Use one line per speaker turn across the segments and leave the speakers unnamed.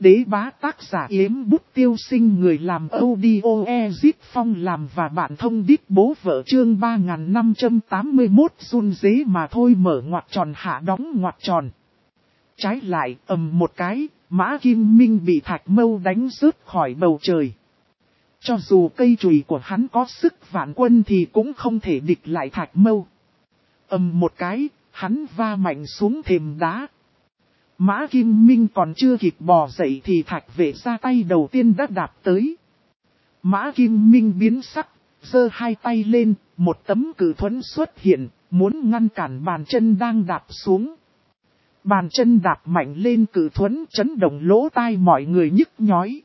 đế bá tác giả Yếm Bút Tiêu Sinh, người làm audio Ezip Phong làm và bạn thông đít bố vợ, chương 3581 run dế mà thôi, mở ngoặc tròn hạ đóng ngoặc tròn. Trái lại, ầm một cái, Mã Kim Minh bị Thạch Mâu đánh rớt khỏi bầu trời. Cho dù cây chùy của hắn có sức vạn quân thì cũng không thể địch lại Thạch Mâu. Ầm một cái, hắn va mạnh xuống thềm đá. Mã Kim Minh còn chưa kịp bò dậy thì Thạch Vệ ra tay đầu tiên đã đạp tới. Mã Kim Minh biến sắc, giơ hai tay lên, một tấm cự thuẫn xuất hiện, muốn ngăn cản bàn chân đang đạp xuống. Bàn chân đạp mạnh lên cự thuẫn, chấn động lỗ tai mọi người nhức nhói.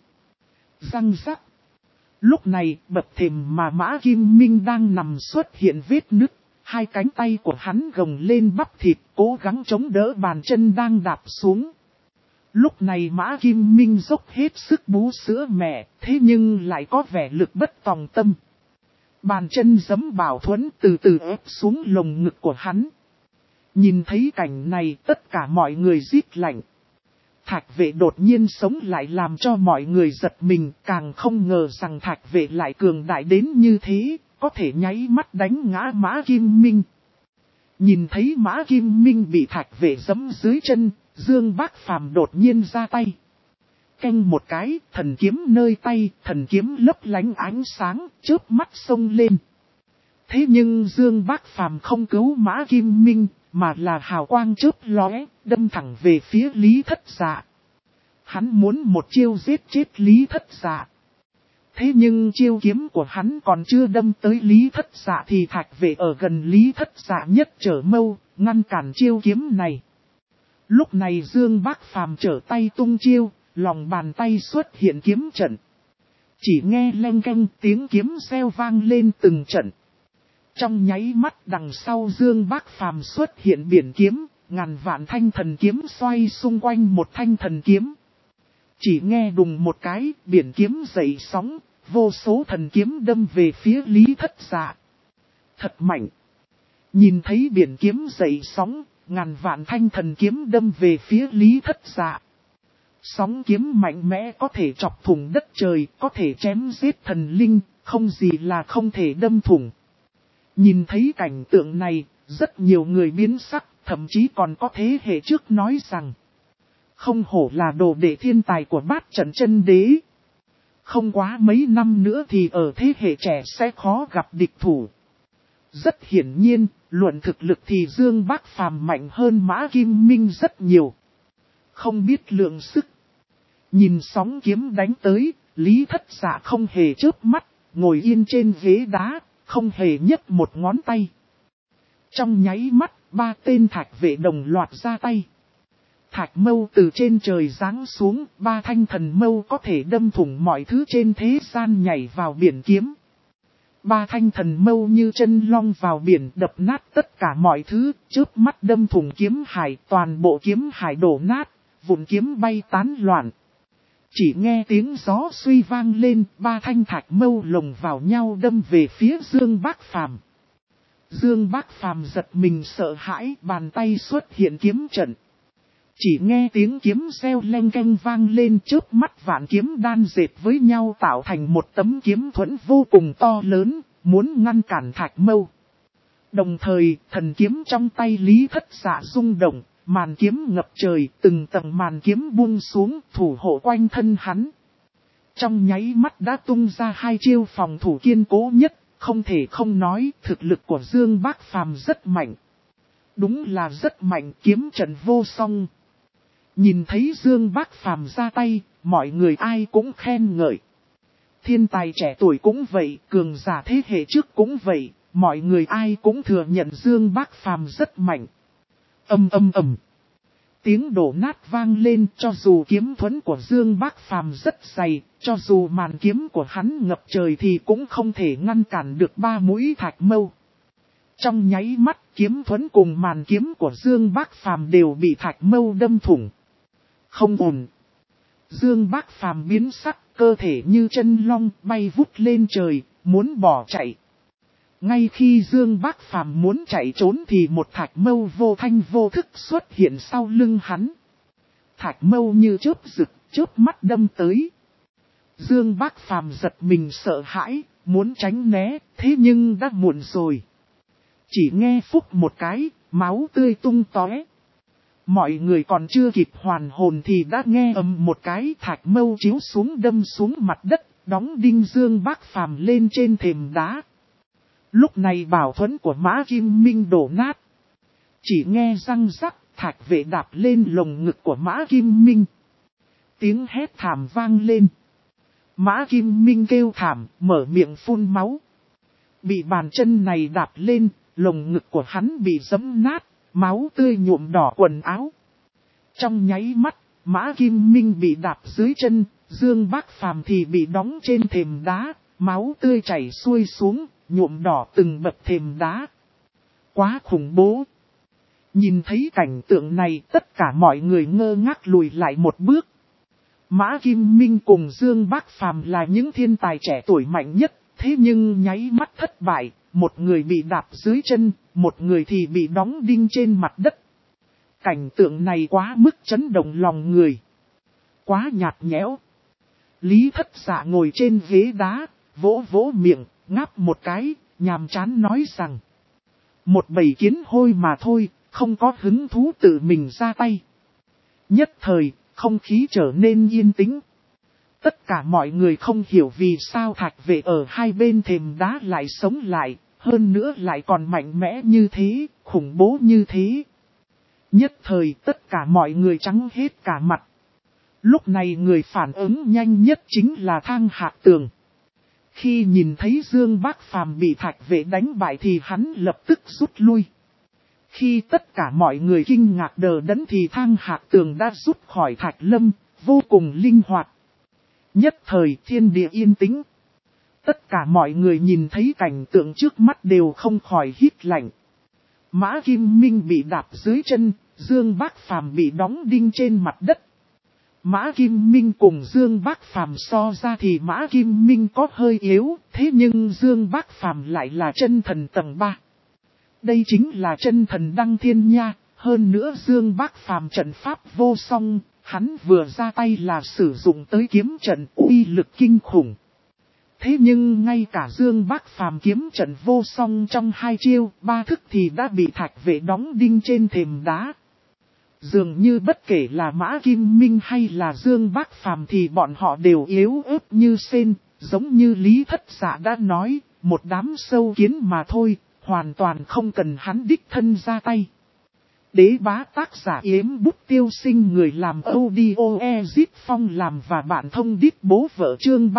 Răng rắc. Lúc này, bậc thềm mà Mã Kim Minh đang nằm xuất hiện vết nứt. Hai cánh tay của hắn gồng lên bắp thịt, cố gắng chống đỡ bàn chân đang đạp xuống. Lúc này Mã Kim Minh dốc hết sức bú sữa mẹ, thế nhưng lại có vẻ lực bất tòng tâm. Bàn chân giẫm bảo thuẫn từ từ ép xuống lồng ngực của hắn. Nhìn thấy cảnh này, tất cả mọi người rít lạnh. Thạch Vệ đột nhiên sống lại làm cho mọi người giật mình, càng không ngờ rằng Thạch Vệ lại cường đại đến như thế, có thể nháy mắt đánh ngã Mã Kim Minh. Nhìn thấy Mã Kim Minh bị Thạch Vệ giẫm dưới chân, Dương Bác Phàm đột nhiên ra tay. Canh một cái, thần kiếm nơi tay, thần kiếm lấp lánh ánh sáng, chớp mắt xông lên. Thế nhưng Dương Bác Phàm không cứu Mã Kim Minh, mà là hào quang chớp lóe, đâm thẳng về phía Lý Thất Dạ. Hắn muốn một chiêu giết chết Lý Thất Dạ. Thế nhưng chiêu kiếm của hắn còn chưa đâm tới Lý Thất Dạ thì Thạch Vệ ở gần Lý Thất Dạ nhất trở mâu, ngăn cản chiêu kiếm này. Lúc này Dương Bác Phàm trở tay tung chiêu, lòng bàn tay xuất hiện kiếm trận. Chỉ nghe leng keng tiếng kiếm reo vang lên từng trận. Trong nháy mắt đằng sau Dương Bác Phàm xuất hiện biển kiếm, ngàn vạn thanh thần kiếm xoay xung quanh một thanh thần kiếm. Chỉ nghe đùng một cái, biển kiếm dậy sóng, vô số thần kiếm đâm về phía Lý Thất Dạ. Thật mạnh. Nhìn thấy biển kiếm dậy sóng, ngàn vạn thanh thần kiếm đâm về phía Lý Thất Dạ. Sóng kiếm mạnh mẽ có thể chọc thủng đất trời, có thể chém giết thần linh, không gì là không thể đâm thủng. Nhìn thấy cảnh tượng này, rất nhiều người biến sắc, thậm chí còn có thế hệ trước nói rằng không hổ là đồ đệ thiên tài của Bát Trận Chân Đế. Không quá mấy năm nữa thì ở thế hệ trẻ sẽ khó gặp địch thủ. Rất hiển nhiên, luận thực lực thì Dương Bác Phàm mạnh hơn Mã Kim Minh rất nhiều. Không biết lượng sức. Nhìn sóng kiếm đánh tới, Lý Thất Dạ không hề chớp mắt, ngồi yên trên ghế đá, không hề nhấc một ngón tay. Trong nháy mắt, ba tên Thạch Vệ đồng loạt ra tay. Thạch mâu từ trên trời giáng xuống, ba thanh thần mâu có thể đâm thủng mọi thứ trên thế gian nhảy vào biển kiếm. Ba thanh thần mâu như chân long vào biển đập nát tất cả mọi thứ, chớp mắt đâm thủng kiếm hải, toàn bộ kiếm hải đổ nát, vụn kiếm bay tán loạn. Chỉ nghe tiếng gió suy vang lên, ba thanh thạch mâu lồng vào nhau đâm về phía Dương Bác Phàm. Dương Bác Phàm giật mình sợ hãi, bàn tay xuất hiện kiếm trận. Chỉ nghe tiếng kiếm reo leng keng vang lên, chớp mắt vạn kiếm đan dệt với nhau tạo thành một tấm kiếm thuẫn vô cùng to lớn, muốn ngăn cản thạch mâu. Đồng thời, thần kiếm trong tay Lý Thất Dạ rung động, màn kiếm ngập trời, từng tầng màn kiếm buông xuống, thủ hộ quanh thân hắn. Trong nháy mắt đã tung ra hai chiêu phòng thủ kiên cố nhất, không thể không nói, thực lực của Dương Bác Phàm rất mạnh. Đúng là rất mạnh, kiếm trận vô song. Nhìn thấy Dương Bác Phàm ra tay, mọi người ai cũng khen ngợi. Thiên tài trẻ tuổi cũng vậy, cường giả thế hệ trước cũng vậy, mọi người ai cũng thừa nhận Dương Bác Phàm rất mạnh. Ầm ầm ầm. Tiếng đổ nát vang lên, cho dù kiếm thuẫn của Dương Bác Phàm rất dày, cho dù màn kiếm của hắn ngập trời thì cũng không thể ngăn cản được ba mũi thạch mâu. Trong nháy mắt, kiếm thuẫn cùng màn kiếm của Dương Bác Phàm đều bị thạch mâu đâm thủng. Không ổn. Dương Bác Phàm biến sắc, cơ thể như chân long bay vút lên trời, muốn bỏ chạy. Ngay khi Dương Bác Phàm muốn chạy trốn thì một thạch mâu vô thanh vô thức xuất hiện sau lưng hắn. Thạch mâu như chớp rực, chớp mắt đâm tới. Dương Bác Phàm giật mình sợ hãi, muốn tránh né, thế nhưng đã muộn rồi. Chỉ nghe phúc một cái, máu tươi tung tóe. Mọi người còn chưa kịp hoàn hồn thì đã nghe ầm một cái thạch mâu chiếu xuống đâm xuống mặt đất, đóng đinh Dương Bác Phàm lên trên thềm đá. Lúc này bảo thuẫn của Mã Kim Minh đổ nát. Chỉ nghe răng rắc, thạch vệ đạp lên lồng ngực của Mã Kim Minh. Tiếng hét thảm vang lên. Mã Kim Minh kêu thảm, mở miệng phun máu. Bị bàn chân này đạp lên, lồng ngực của hắn bị giẫm nát, máu tươi nhuộm đỏ quần áo. Trong nháy mắt, Mã Kim Minh bị đạp dưới chân, Dương Bác Phàm thì bị đóng trên thềm đá, máu tươi chảy xuôi xuống, nhuộm đỏ từng bậc thềm đá. Quá khủng bố. Nhìn thấy cảnh tượng này, tất cả mọi người ngơ ngác lùi lại một bước. Mã Kim Minh cùng Dương Bác Phàm là những thiên tài trẻ tuổi mạnh nhất, thế nhưng nháy mắt thất bại, một người bị đạp dưới chân, một người thì bị đóng đinh trên mặt đất. Cảnh tượng này quá mức chấn động lòng người. Quá nhạt nhẽo. Lý Thất Dạ ngồi trên ghế đá, vỗ vỗ miệng, ngáp một cái, nhàm chán nói rằng. Một bầy kiến hôi mà thôi, không có hứng thú tự mình ra tay. Nhất thời, không khí trở nên yên tĩnh. Tất cả mọi người không hiểu vì sao thạch vệ ở hai bên thềm đá lại sống lại, hơn nữa lại còn mạnh mẽ như thế, khủng bố như thế. Nhất thời tất cả mọi người trắng hết cả mặt. Lúc này người phản ứng nhanh nhất chính là Thang Hạc Tường. Khi nhìn thấy Dương Bác Phàm bị thạch vệ đánh bại thì hắn lập tức rút lui. Khi tất cả mọi người kinh ngạc đờ đẫn thì Thang Hạc Tường đã rút khỏi thạch lâm, vô cùng linh hoạt. Nhất thời thiên địa yên tĩnh. Tất cả mọi người nhìn thấy cảnh tượng trước mắt đều không khỏi hít lạnh. Mã Kim Minh bị đạp dưới chân, Dương Bác Phàm bị đóng đinh trên mặt đất. Mã Kim Minh cùng Dương Bác Phàm so ra thì Mã Kim Minh có hơi yếu, thế nhưng Dương Bác Phàm lại là chân thần tầng 3. Đây chính là chân thần đăng thiên nha, hơn nữa Dương Bác Phàm trận pháp vô song, hắn vừa ra tay là sử dụng tới kiếm trận uy lực kinh khủng. Thế nhưng ngay cả Dương Bác Phàm kiếm trận vô song trong 2 chiêu, 3 thức thì đã bị thạch vệ đóng đinh trên thềm đá. Dường như bất kể là Mã Kim Minh hay là Dương Bác Phàm thì bọn họ đều yếu ớt như sên, giống như Lý Thất Dạ đã nói, một đám sâu kiến mà thôi, hoàn toàn không cần hắn đích thân ra tay. Đế bá tác giả Yếm Bút Tiêu Sinh, người làm audio Ezit Phong làm và bạn thông đít bố vợ chương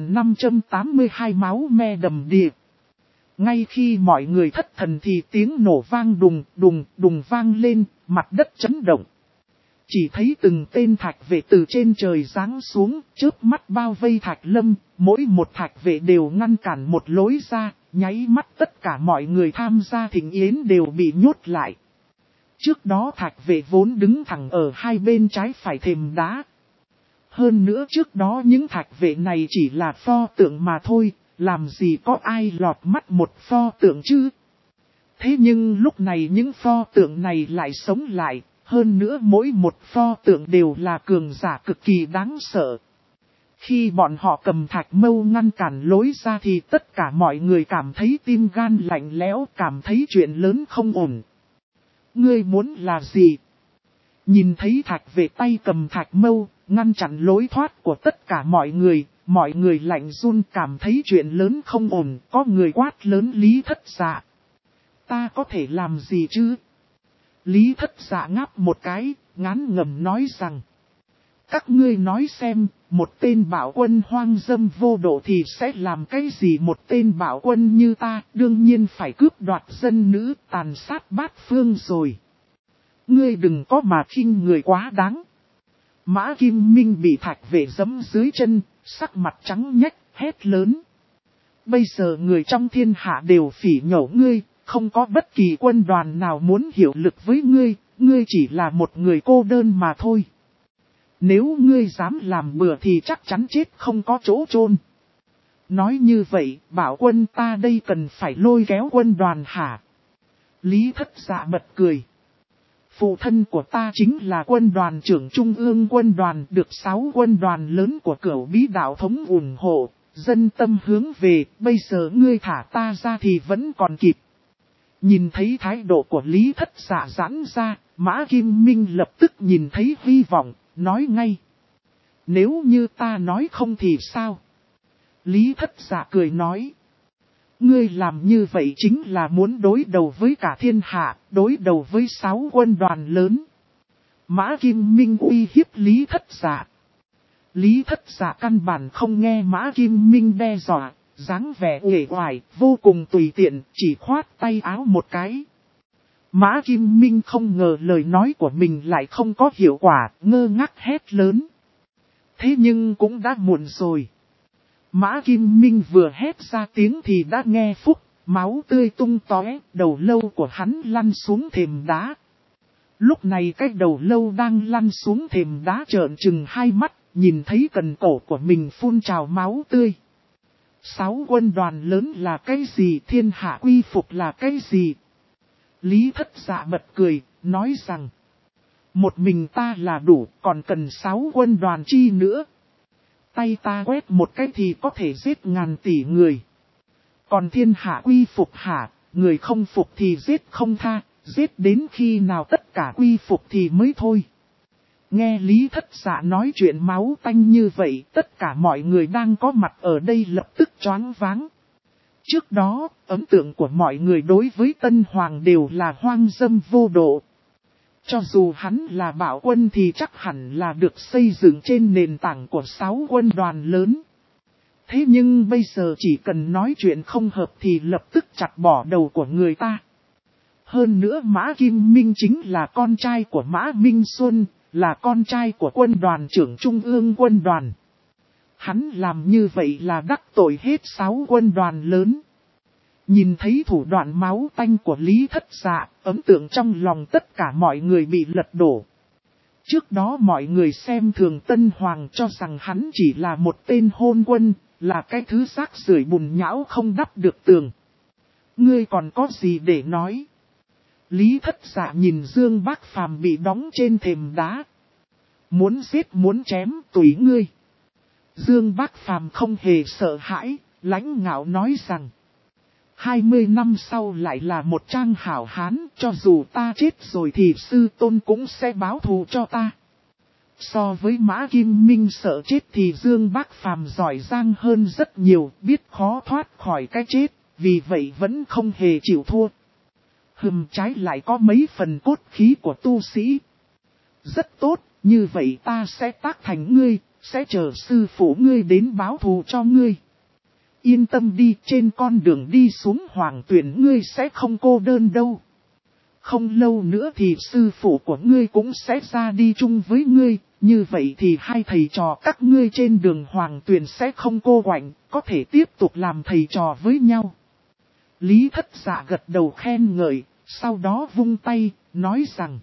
3582 máu me đầm đìa. Ngay khi mọi người thất thần thì tiếng nổ vang đùng đùng đùng vang lên, mặt đất chấn động. Chỉ thấy từng tên thạch vệ từ trên trời giáng xuống, chớp mắt bao vây thạch lâm, mỗi một thạch vệ đều ngăn cản một lối ra, nháy mắt tất cả mọi người tham gia thịnh yến đều bị nhốt lại. Trước đó thạch vệ vốn đứng thẳng ở hai bên trái phải thềm đá. Hơn nữa trước đó những thạch vệ này chỉ là pho tượng mà thôi, làm gì có ai lọt mắt một pho tượng chứ. Thế nhưng lúc này những pho tượng này lại sống lại, hơn nữa mỗi một pho tượng đều là cường giả cực kỳ đáng sợ. Khi bọn họ cầm thạch mâu ngăn cản lối ra thì tất cả mọi người cảm thấy tim gan lạnh lẽo, cảm thấy chuyện lớn không ổn. Ngươi muốn là gì? Nhìn thấy thạch vệ tay cầm thạch mâu, ngăn chặn lối thoát của tất cả mọi người lạnh run cảm thấy chuyện lớn không ổn, có người quát lớn Lý Thất Dạ. Ta có thể làm gì chứ? Lý Thất Dạ ngáp một cái, ngán ngẩm nói rằng. Các ngươi nói xem, một tên bạo quân hoang dâm vô độ thì sẽ làm cái gì? Một tên bạo quân như ta đương nhiên phải cướp đoạt dân nữ, tàn sát bát phương rồi. Ngươi đừng có mà khinh người quá đáng. Mã Kim Minh bị thạch vệ giẫm dưới chân, sắc mặt trắng nhách, hét lớn. Bây giờ người trong thiên hạ đều phỉ nhổ ngươi, không có bất kỳ quân đoàn nào muốn hiệu lực với ngươi, ngươi chỉ là một người cô đơn mà thôi. Nếu ngươi dám làm bừa thì chắc chắn chết không có chỗ chôn. Nói như vậy, bảo quân ta đây cần phải lôi kéo quân đoàn hả? Lý Thất Dạ bật cười. Phụ thân của ta chính là quân đoàn trưởng Trung ương quân đoàn, được 6 quân đoàn lớn của Cửu Bí đạo thống ủng hộ, dân tâm hướng về, bây giờ ngươi thả ta ra thì vẫn còn kịp. Nhìn thấy thái độ của Lý Thất Dạ giãn ra, Mã Kim Minh lập tức nhìn thấy hy vọng, nói ngay. Nếu như ta nói không thì sao? Lý Thất Dạ cười nói. Ngươi làm như vậy chính là muốn đối đầu với cả thiên hạ, đối đầu với 6 quân đoàn lớn. Mã Kim Minh uy hiếp Lý Thất Dạ. Lý Thất Dạ căn bản không nghe Mã Kim Minh đe dọa, dáng vẻ uể oải, vô cùng tùy tiện, chỉ khoát tay áo một cái. Mã Kim Minh không ngờ lời nói của mình lại không có hiệu quả, ngơ ngác hét lớn. Thế nhưng cũng đã muộn rồi. Mã Kim Minh vừa hét ra tiếng thì đã nghe phúc, máu tươi tung tóe, đầu lâu của hắn lăn xuống thềm đá. Lúc này cái đầu lâu đang lăn xuống thềm đá trợn trừng hai mắt, nhìn thấy cần cổ của mình phun trào máu tươi. 6 quân đoàn lớn là cái gì, thiên hạ quy phục là cái gì? Lý Thất Dạ bật cười, nói rằng, một mình ta là đủ, còn cần 6 quân đoàn chi nữa. Tay ta quét một cái thì có thể giết ngàn tỷ người. Còn thiên hạ quy phục hả, người không phục thì giết không tha, giết đến khi nào tất cả quy phục thì mới thôi. Nghe Lý Thất Dạ nói chuyện máu tanh như vậy, tất cả mọi người đang có mặt ở đây lập tức choáng váng. Trước đó, ấn tượng của mọi người đối với Tân Hoàng đều là hoang dâm vô độ. Cho dù hắn là bạo quân thì chắc hẳn là được xây dựng trên nền tảng của 6 quân đoàn lớn. Thế nhưng bây giờ chỉ cần nói chuyện không hợp thì lập tức chặt bỏ đầu của người ta. Hơn nữa Mã Kim Minh chính là con trai của Mã Minh Xuân, là con trai của quân đoàn trưởng Trung ương quân đoàn. Hắn làm như vậy là đắc tội hết 6 quân đoàn lớn. Nhìn thấy thủ đoạn máu tanh của Lý Thất Dạ, ấn tượng trong lòng tất cả mọi người bị lật đổ. Trước đó mọi người xem thường Tân Hoàng cho rằng hắn chỉ là một tên hôn quân, là cái thứ rác rưởi bùn nhão không đắp được tường. Ngươi còn có gì để nói? Lý Thất Dạ nhìn Dương Bác Phàm bị đóng trên thềm đá. Muốn giết muốn chém tùy ngươi. Dương Bác Phàm không hề sợ hãi, lãnh ngạo nói rằng. 20 năm sau lại là một trang hảo hán, cho dù ta chết rồi thì sư tôn cũng sẽ báo thù cho ta. So với Mã Kim Minh sợ chết thì Dương Bác Phàm giỏi giang hơn rất nhiều, biết khó thoát khỏi cái chết, vì vậy vẫn không hề chịu thua. Trái lại có mấy phần cốt khí của tu sĩ. Rất tốt, như vậy ta sẽ tác thành ngươi, sẽ chờ sư phụ ngươi đến báo thù cho ngươi. Yên tâm đi, trên con đường đi xuống hoàng tuyển ngươi sẽ không cô đơn đâu. Không lâu nữa thì sư phụ của ngươi cũng sẽ ra đi chung với ngươi, như vậy thì hai thầy trò các ngươi trên đường hoàng tuyển sẽ không cô quạnh, có thể tiếp tục làm thầy trò với nhau. Lý Thất Dạ gật đầu khen ngợi, sau đó vung tay, nói rằng.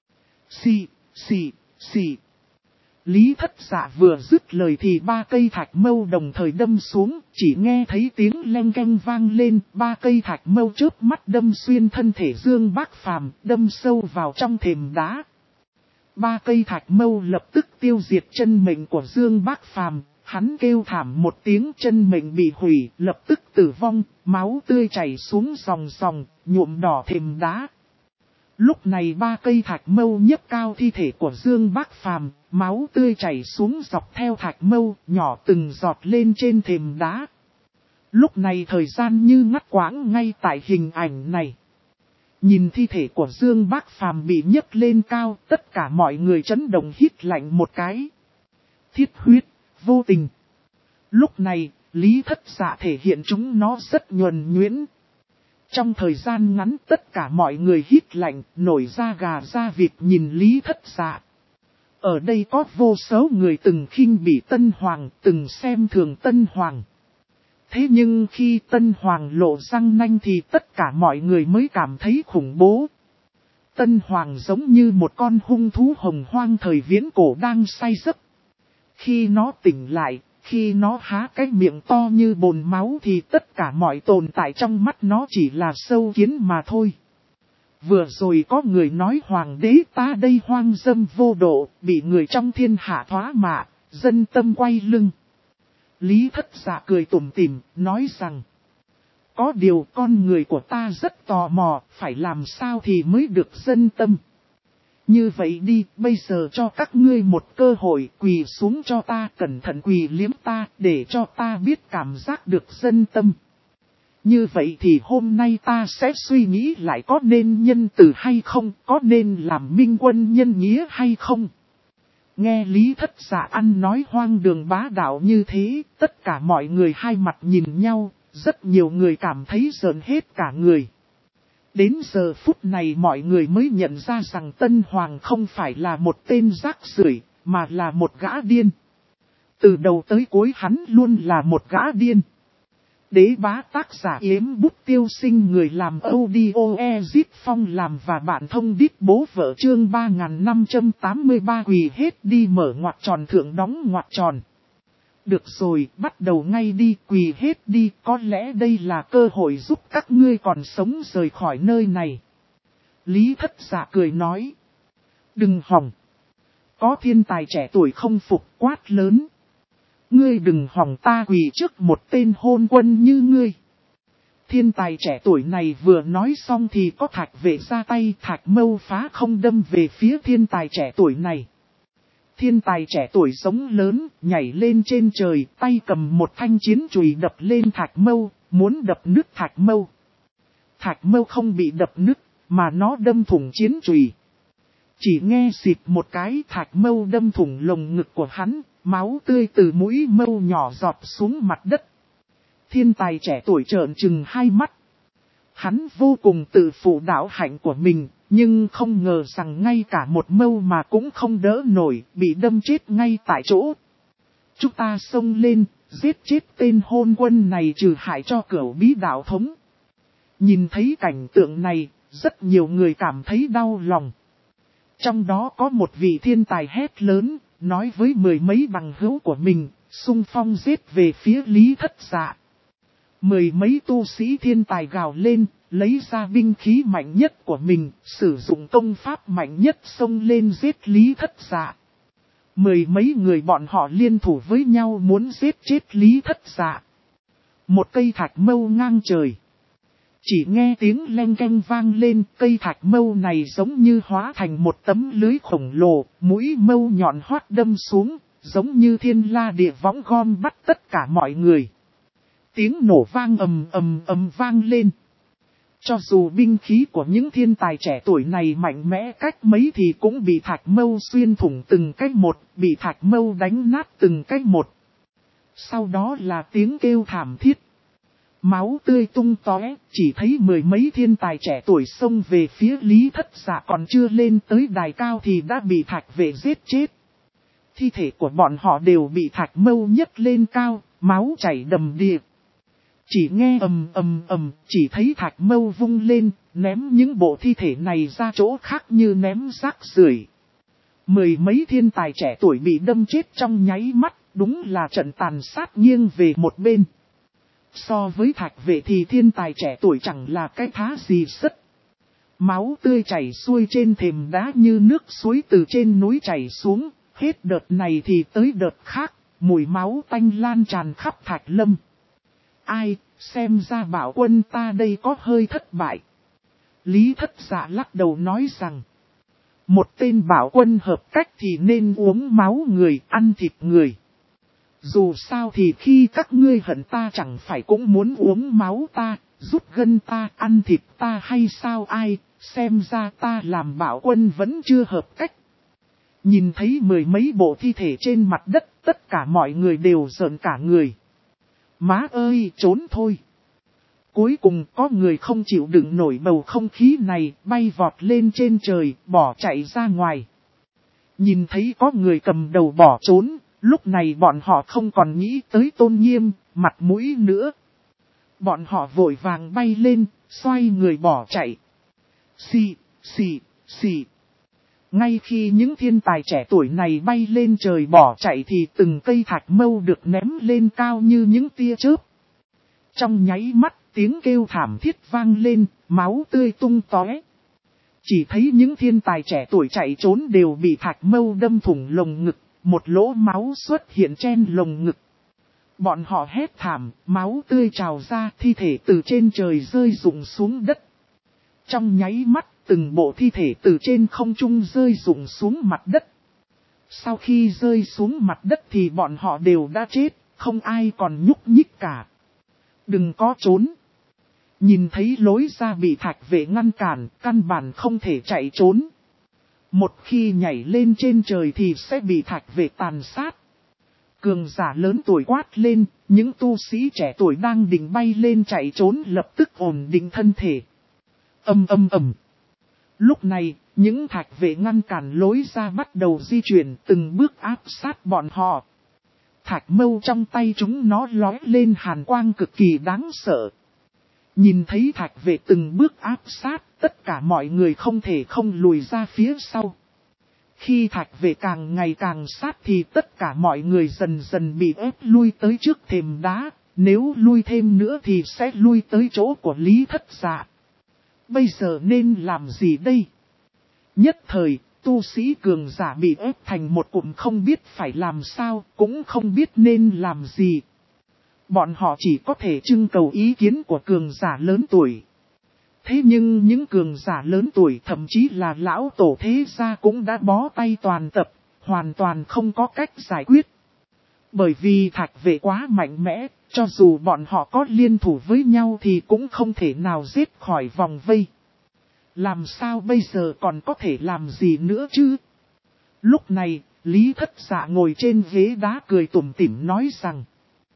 Xì. Lý Thất Dạ vừa dứt lời thì 3 cây thạch mâu đồng thời đâm xuống, chỉ nghe thấy tiếng leng keng vang lên, 3 cây thạch mâu chớp mắt đâm xuyên thân thể Dương Bác Phàm, đâm sâu vào trong thềm đá. 3 cây thạch mâu lập tức tiêu diệt chân mệnh của Dương Bác Phàm, hắn kêu thảm một tiếng, chân mệnh bị hủy, lập tức tử vong, máu tươi chảy xuống ròng ròng, nhuộm đỏ thềm đá. Lúc này 3 cây thạch mâu nhấc cao thi thể của Dương Bác Phàm, máu tươi chảy xuống dọc theo thạch mâu, nhỏ từng giọt lên trên thềm đá. Lúc này thời gian như ngắt quãng ngay tại hình ảnh này. Nhìn thi thể của Dương Bác Phàm bị nhấc lên cao, tất cả mọi người chấn động hít lạnh một cái. Thiết huyết, vô tình. Lúc này, Lý Thất Dạ thể hiện chúng nó rất nhuần nhuyễn. Trong thời gian ngắn tất cả mọi người hít lạnh, nổi da gà da vịt nhìn Lý Thất Dạ. Ở đây có vô số người từng khinh bỉ Tân Hoàng, từng xem thường Tân Hoàng. Thế nhưng khi Tân Hoàng lộ răng nanh thì tất cả mọi người mới cảm thấy khủng bố. Tân Hoàng giống như một con hung thú hồng hoang thời viễn cổ đang say giấc. Khi nó tỉnh lại, khi nó há cái miệng to như bồn máu thì tất cả mọi tồn tại trong mắt nó chỉ là sâu kiến mà thôi. Vừa rồi có người nói hoàng đế ta đây hoang dâm vô độ, bị người trong thiên hạ thoá mạ, dân tâm quay lưng. Lý Thất Dạ cười tủm tỉm, nói rằng, có điều con người của ta rất tò mò, phải làm sao thì mới được dân tâm. Như vậy đi, bây giờ cho các ngươi một cơ hội quỳ xuống cho ta, cẩn thận quỳ liếm ta, để cho ta biết cảm giác được dân tâm. Như vậy thì hôm nay ta sẽ suy nghĩ lại có nên nhân từ hay không, có nên làm minh quân nhân nghĩa hay không. Nghe Lý Thất Dạ ăn nói hoang đường bá đạo như thế, tất cả mọi người hai mặt nhìn nhau, rất nhiều người cảm thấy rợn hết cả người. Đến giờ phút này mọi người mới nhận ra rằng Tân Hoàng không phải là một tên rác rưởi, mà là một gã điên. Từ đầu tới cuối hắn luôn là một gã điên. Đế bá tác giả Yếm Bút Tiêu Sinh, người làm audio Ezip Phong làm và bạn thông đít bố vợ, chương 3583 quỳ hết đi mở ngoặc tròn thượng đóng ngoặc tròn. Được rồi, bắt đầu ngay đi, quỳ hết đi, có lẽ đây là cơ hội giúp các ngươi còn sống rời khỏi nơi này. Lý Thất Dạ cười nói. Đừng hòng. Có thiên tài trẻ tuổi không phục, quát lớn. Ngươi đừng hòng ta quỳ trước một tên hôn quân như ngươi. Thiên tài trẻ tuổi này vừa nói xong thì có Thạch Vệ ra tay, Thạch Mâu phá không đâm về phía thiên tài trẻ tuổi này. Thiên tài trẻ tuổi sống lớn, nhảy lên trên trời, tay cầm một thanh chiến chùy đập lên Thạch Mâu, muốn đập nứt Thạch Mâu. Thạch Mâu không bị đập nứt, mà nó đâm thủng chiến chùy. Chỉ nghe xịt một cái, Thạch Mâu đâm thủng lồng ngực của hắn, máu tươi từ mũi mâu nhỏ giọt xuống mặt đất. Thiên tài trẻ tuổi trợn trừng hai mắt. Hắn vô cùng tự phụ đạo hạnh của mình, nhưng không ngờ rằng ngay cả một mâu mà cũng không đỡ nổi, bị đâm chết ngay tại chỗ. Chúng ta xông lên, giết chết tên hôn quân này trừ hại cho cửu bí đạo thống. Nhìn thấy cảnh tượng này, rất nhiều người cảm thấy đau lòng. Trong đó có một vị thiên tài hét lớn, nói với mười mấy bằng hữu của mình, xung phong giết về phía Lý Thất Dạ. Mười mấy tu sĩ thiên tài gào lên, lấy ra binh khí mạnh nhất của mình, sử dụng công pháp mạnh nhất xông lên giết Lý Thất Dạ. Mười mấy người bọn họ liên thủ với nhau muốn giết chết Lý Thất Dạ. Một cây thạch mâu ngang trời. Chỉ nghe tiếng leng keng vang lên, cây thạch mâu này giống như hóa thành một tấm lưới khổng lồ, mũi mâu nhọn hoắt đâm xuống, giống như thiên la địa võng gom bắt tất cả mọi người. Tiếng nổ vang ầm ầm ầm vang lên. Cho dù binh khí của những thiên tài trẻ tuổi này mạnh mẽ cách mấy thì cũng bị thạch mâu xuyên thủng từng cái một, bị thạch mâu đánh nát từng cái một. Sau đó là tiếng kêu thảm thiết. Máu tươi tung tóe, chỉ thấy mười mấy thiên tài trẻ tuổi xông về phía Lý Thất Dạ, còn chưa lên tới đài cao thì đã bị Thạch Vệ giết chết. Thi thể của bọn họ đều bị Thạch Mâu nhấc lên cao, máu chảy đầm đìa. Chỉ nghe ầm ầm ầm, chỉ thấy Thạch Mâu vung lên, ném những bộ thi thể này ra chỗ khác như ném rác rưởi. Mười mấy thiên tài trẻ tuổi bị đâm chết trong nháy mắt, đúng là trận tàn sát nghiêng về một bên. So với Thạch Vệ thì thiên tài trẻ tuổi chẳng là cái thá gì sất. Máu tươi chảy xuôi trên thềm đá như nước suối từ trên núi chảy xuống, hết đợt này thì tới đợt khác, mùi máu tanh lan tràn khắp Thạch Lâm. Ai, xem ra Bảo quân ta đây có hơi thất bại. Lý Thất Dạ lắc đầu nói rằng, một tên bảo quân hợp cách thì nên uống máu người, ăn thịt người. Dù sao thì khi các ngươi hận ta chẳng phải cũng muốn uống máu ta, rút gân ta, ăn thịt ta hay sao ai, xem ra ta làm bảo quân vẫn chưa hợp cách. Nhìn thấy mười mấy bộ thi thể trên mặt đất, tất cả mọi người đều rợn cả người. Má ơi, trốn thôi. Cuối cùng có người không chịu đựng nổi bầu không khí này, bay vọt lên trên trời, bỏ chạy ra ngoài. Nhìn thấy có người cầm đầu bỏ trốn. Lúc này bọn họ không còn nghĩ tới tôn nghiêm, mặt mũi nữa. Bọn họ vội vàng bay lên, xoay người bỏ chạy. Xì, xì, xì. Ngay khi những thiên tài trẻ tuổi này bay lên trời bỏ chạy thì từng cây thạch mâu được ném lên cao như những tia chớp. Trong nháy mắt tiếng kêu thảm thiết vang lên, máu tươi tung tóe. Chỉ thấy những thiên tài trẻ tuổi chạy trốn đều bị Thạch Mâu đâm thủng lồng ngực, một lỗ máu xuất hiện trên lồng ngực. Bọn họ hét thảm, máu tươi trào ra, thi thể từ trên trời rơi rụng xuống đất. Trong nháy mắt, từng bộ thi thể từ trên không trung rơi rụng xuống mặt đất. Sau khi rơi xuống mặt đất thì bọn họ đều đã chết, không ai còn nhúc nhích cả. Đừng có trốn. Nhìn thấy lối ra bị Thạch Vệ ngăn cản, căn bản không thể chạy trốn. Một khi nhảy lên trên trời thì sẽ bị Thạch Vệ tàn sát. Cường giả lớn tuổi quát lên, những tu sĩ trẻ tuổi đang định bay lên chạy trốn lập tức ổn định thân thể. Ầm ầm ầm. Lúc này, những Thạch Vệ ngăn cản lối ra bắt đầu di chuyển từng bước áp sát bọn họ. Thạch Mâu trong tay chúng nó lói lên hàn quang cực kỳ đáng sợ. Nhìn thấy Thạch Vệ từng bước áp sát, tất cả mọi người không thể không lùi ra phía sau. Khi Thạch Vệ càng ngày càng sát thì tất cả mọi người dần dần bị ép lui tới trước thềm đá, nếu lui thêm nữa thì sẽ lui tới chỗ của Lý Thất Dạ. Bây giờ nên làm gì đây? Nhất thời, tu sĩ cường giả bị ép thành một cụm không biết phải làm sao, cũng không biết nên làm gì. Bọn họ chỉ có thể trưng cầu ý kiến của cường giả lớn tuổi. Thế nhưng những cường giả lớn tuổi thậm chí là lão tổ thế gia cũng đã bó tay toàn tập, hoàn toàn không có cách giải quyết. Bởi vì Thạch Vệ quá mạnh mẽ, cho dù bọn họ có liên thủ với nhau thì cũng không thể nào giết khỏi vòng vây. Làm sao bây giờ còn có thể làm gì nữa chứ? Lúc này, Lý Thất Dạ ngồi trên ghế đá cười tủm tỉm nói rằng.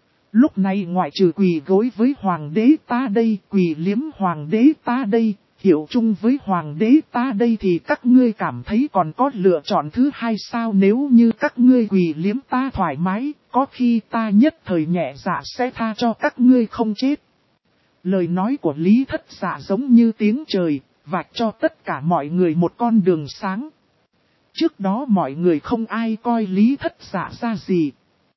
Lúc này ngoại trừ quỳ gối với hoàng đế ta đây, quỳ liếm hoàng đế ta đây, hiểu chung với hoàng đế ta đây thì các ngươi cảm thấy còn có lựa chọn thứ hai sao? Nếu như các ngươi quỳ liếm ta thoải mái, có khi ta nhất thời nhẹ dạ sẽ tha cho các ngươi không chết. Lời nói của Lý Thất Dạ giống như tiếng trời, vạch cho tất cả mọi người một con đường sáng. Trước đó mọi người không ai coi Lý Thất Dạ ra gì.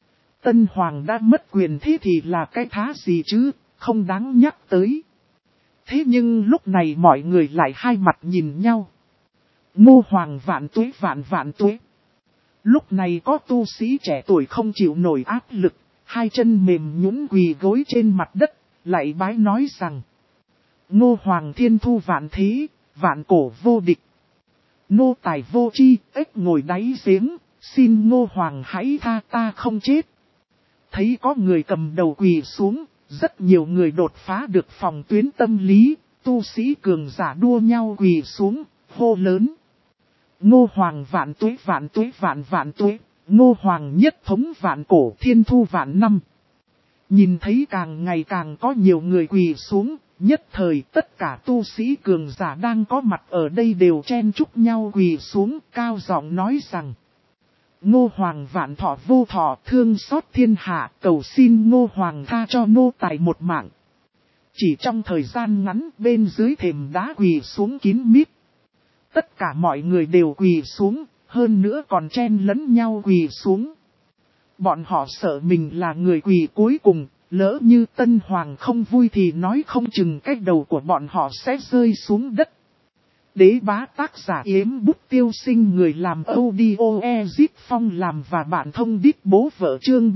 Tân Hoàng đã mất quyền thế thì là cái thá gì chứ, không đáng nhắc tới. Thế nhưng lúc này mọi người lại hai mặt nhìn nhau. Ngô Hoàng vạn tuế vạn vạn tuế. Lúc này có tu sĩ trẻ tuổi không chịu nổi áp lực, hai chân mềm nhũn quỳ gối trên mặt đất, lại bái nói rằng. Ngô Hoàng thiên thu vạn thế, vạn cổ vô địch. Nô tài vô chi, ếch ngồi đáy giếng, xin Ngô Hoàng hãy tha ta không chết. Thấy có người cầm đầu quỳ xuống, rất nhiều người đột phá được phòng tuyến tâm lý, tu sĩ cường giả đua nhau quỳ xuống, hô lớn. Ngô Hoàng vạn tuế vạn tuế vạn vạn tuế, Ngô Hoàng nhất thống vạn cổ thiên thu vạn năm. Nhìn thấy càng ngày càng có nhiều người quỳ xuống, nhất thời tất cả tu sĩ cường giả đang có mặt ở đây đều chen chúc nhau quỳ xuống, cao giọng nói rằng. Ngô Hoàng vạn thọ vô thọ thương xót thiên hạ, cầu xin Ngô Hoàng tha cho nô tài một mạng. Chỉ trong thời gian ngắn bên dưới thềm đá quỳ xuống kín mít. Tất cả mọi người đều quỳ xuống, hơn nữa còn chen lẫn nhau quỳ xuống. Bọn họ sợ mình là người quỳ cuối cùng, lỡ như Tân Hoàng không vui thì nói không chừng cái đầu của bọn họ sẽ rơi xuống đất. Đế bá tác giả Yếm Bút Tiêu Sinh, người làm audio Ezip Phong làm và bạn thông đít bố vợ chương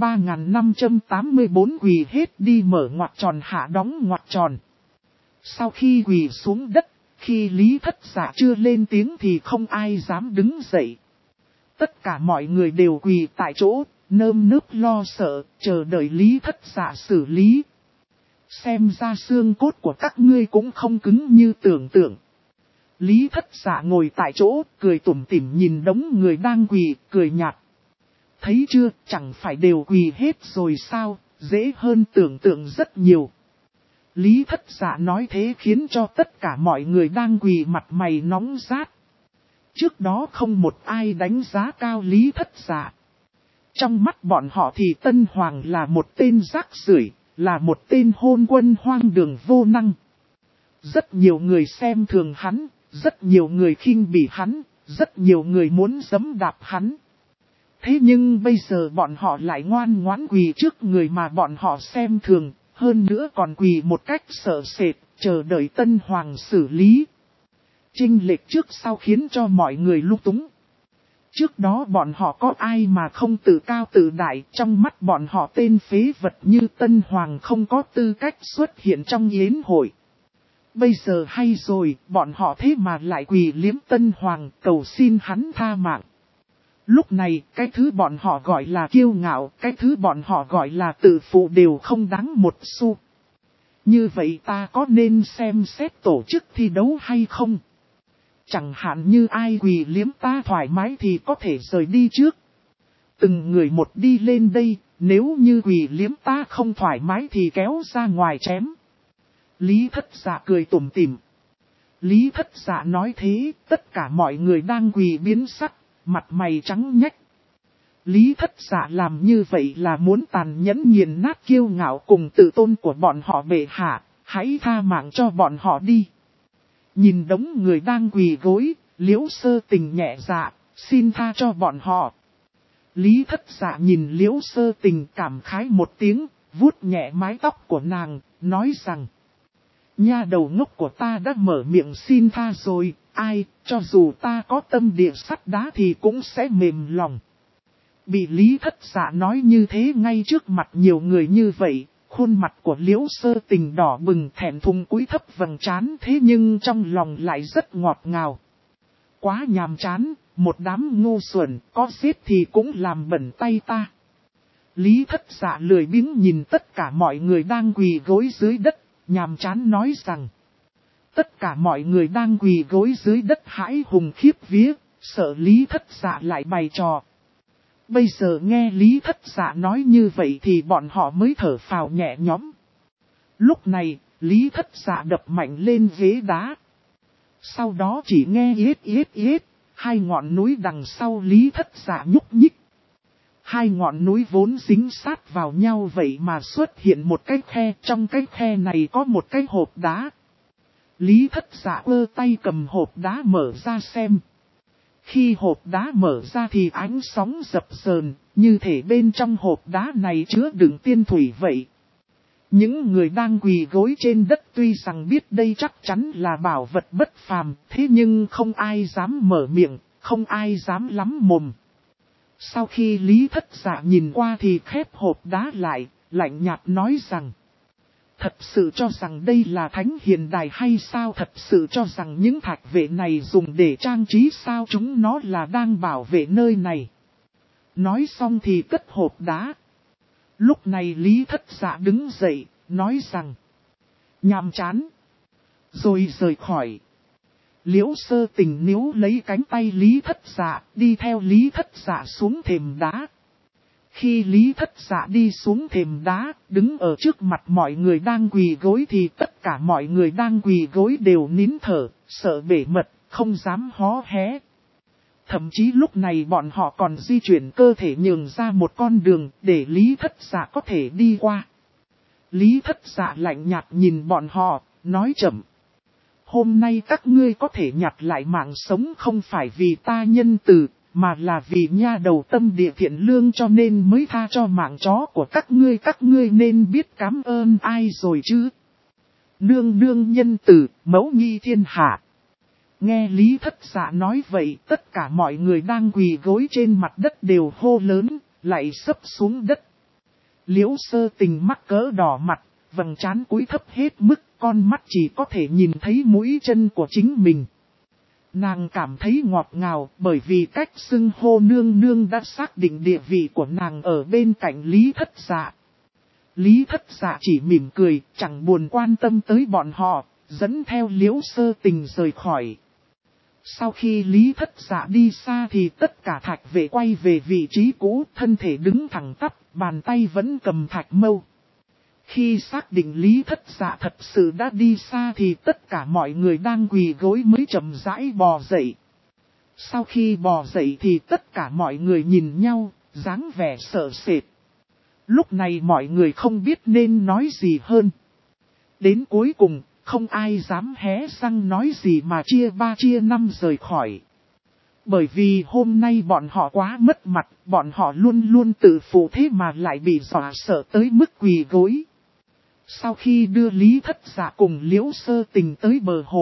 3584 quỳ hết đi mở ngoặc tròn hạ đóng ngoặc tròn. Sau khi quỳ xuống đất, khi Lý Thất Dạ chưa lên tiếng thì không ai dám đứng dậy. Tất cả mọi người đều quỳ tại chỗ, nơm nớp lo sợ, chờ đợi Lý Thất Dạ xử lý. Xem ra xương cốt của các ngươi cũng không cứng như tưởng tượng. Lý Thất Dạ ngồi tại chỗ, cười tủm tỉm nhìn đống người đang quỳ, cười nhạt. Thấy chưa, chẳng phải đều quỳ hết rồi sao, dễ hơn tưởng tượng rất nhiều. Lý Thất Dạ nói thế khiến cho tất cả mọi người đang quỳ mặt mày nóng rát. Trước đó không một ai đánh giá cao Lý Thất Dạ. Trong mắt bọn họ thì Tân Hoàng là một tên rác rưởi, là một tên hôn quân hoang đường vô năng. Rất nhiều người xem thường hắn, rất nhiều người khinh bỉ hắn, rất nhiều người muốn giẫm đạp hắn. Thế nhưng bây giờ bọn họ lại ngoan ngoãn quỳ trước người mà bọn họ xem thường, hơn nữa còn quỳ một cách sợ sệt, chờ đợi Tân Hoàng xử lý. chênh lệch trước sau khiến cho mọi người lung túng. Trước đó bọn họ có ai mà không tự cao tự đại, trong mắt bọn họ tên phế vật như Tân Hoàng không có tư cách xuất hiện trong yến hội. Bây giờ hay rồi, bọn họ thế mà lại quỳ liếm Tân Hoàng cầu xin hắn tha mạng. Lúc này, cái thứ bọn họ gọi là kiêu ngạo, cái thứ bọn họ gọi là tự phụ đều không đáng một xu. Như vậy ta có nên xem xét tổ chức thi đấu hay không? Chẳng hạn như ai quỳ liếm ta thoải mái thì có thể rời đi trước. Từng người một đi lên đây, nếu như quỳ liếm ta không thoải mái thì kéo ra ngoài chém. Lý Thất Dạ cười tủm tỉm. Lý Thất Dạ nói thế, tất cả mọi người đang quỳ biến sắc, mặt mày trắng nhách. Lý Thất Dạ làm như vậy là muốn tàn nhẫn nghiền nát kiêu ngạo cùng tự tôn của bọn họ bệ hạ, hãy tha mạng cho bọn họ đi. Nhìn đống người đang quỳ gối, Liễu Sơ Tình nhẹ dạ, xin tha cho bọn họ. Lý Thất Dạ nhìn Liễu Sơ Tình cảm khái một tiếng, vuốt nhẹ mái tóc của nàng, nói rằng: nha đầu ngốc của ta đã mở miệng xin tha rồi, ai, cho dù ta có tâm địa sắt đá thì cũng sẽ mềm lòng. Bị Lý Thất Dạ nói như thế ngay trước mặt nhiều người như vậy, khuôn mặt của Liễu Sơ Tình đỏ bừng thẹn thùng cúi thấp vầng trán, thế nhưng trong lòng lại rất ngọt ngào. Quá nhàm chán, một đám ngu xuẩn, có giết thì cũng làm bẩn tay ta. Lý Thất Dạ lười biếng nhìn tất cả mọi người đang quỳ gối dưới đất, nhàm chán nói rằng: tất cả mọi người đang quỳ gối dưới đất hãi hùng khiếp vía, sợ Lý Thất Dạ lại bày trò. Bây giờ nghe Lý Thất Dạ nói như vậy thì bọn họ mới thở phào nhẹ nhõm. Lúc này, Lý Thất Dạ đập mạnh lên ghế đá. Sau đó chỉ nghe yết yết yết, hai ngọn núi đằng sau Lý Thất Dạ nhúc nhích. Hai ngọn núi vốn dính sát vào nhau vậy mà xuất hiện một cái khe, trong cái khe này có một cái hộp đá. Lý Thất Dạ ơ tay cầm hộp đá mở ra xem. Khi hộp đá mở ra thì ánh sóng dập dờn, như thể bên trong hộp đá này chứa đựng tiên thủy vậy. Những người đang quỳ gối trên đất tuy rằng biết đây chắc chắn là bảo vật bất phàm, thế nhưng không ai dám mở miệng, không ai dám lắm mồm. Sau khi Lý Thất Dạ nhìn qua thì khép hộp đá lại, lạnh nhạt nói rằng: thật sự cho rằng đây là thánh hiền đài hay sao? Thật sự cho rằng những thạch vệ này dùng để trang trí sao? Chúng nó là đang bảo vệ nơi này. Nói xong thì cất hộp đá. Lúc này Lý Thất Dạ đứng dậy, nói rằng: nhàm chán. Rồi rời khỏi. Liễu Sơ Tình níu lấy cánh tay Lý Thất Dạ, đi theo Lý Thất Dạ xuống thềm đá. Khi Lý Thất Dạ đi xuống thềm đá, đứng ở trước mặt mọi người đang quỳ gối thì tất cả mọi người đang quỳ gối đều nín thở, sợ bể mật, không dám hó hé. Thậm chí lúc này bọn họ còn di chuyển cơ thể nhường ra một con đường để Lý Thất Dạ có thể đi qua. Lý Thất Dạ lạnh nhạt nhìn bọn họ, nói chậm: hôm nay các ngươi có thể nhặt lại mạng sống không phải vì ta nhân từ, mà là vì nha đầu tâm địa thiện lương cho nên mới tha cho mạng chó của các ngươi nên biết cảm ơn ai rồi chứ. Nương nương nhân từ, mẫu nghi thiên hạ. Nghe Lý Thất Dạ nói vậy, tất cả mọi người đang quỳ gối trên mặt đất đều hô lớn, lại sấp xuống đất. Liễu Sơ Tình mắc cỡ đỏ mặt, vầng trán cúi thấp hết mức, con mắt chỉ có thể nhìn thấy mũi chân của chính mình. Nàng cảm thấy ngọt ngào bởi vì cách xưng hô nương nương đã xác định địa vị của nàng ở bên cạnh Lý Thất Dạ. Lý Thất Dạ chỉ mỉm cười, chẳng buồn quan tâm tới bọn họ, dẫn theo Liễu Sơ Tình rời khỏi. Sau khi Lý Thất Dạ đi xa thì tất cả thạch vệ quay về vị trí cũ, thân thể đứng thẳng tắp, bàn tay vẫn cầm thạch mâu. Khi xác định Lý Thất Dạ thật sự đã đi xa thì tất cả mọi người đang quỳ gối mới chậm rãi bò dậy. Sau khi bò dậy thì tất cả mọi người nhìn nhau, dáng vẻ sợ sệt. Lúc này mọi người không biết nên nói gì hơn. Đến cuối cùng, không ai dám hé răng nói gì mà chia ba chia năm rời khỏi. Bởi vì hôm nay bọn họ quá mất mặt, bọn họ luôn luôn tự phụ thế mà lại bị dọa sợ tới mức quỳ gối. Sau khi đưa Lý Thất Dạ cùng Liễu Sơ Tình tới bờ hồ,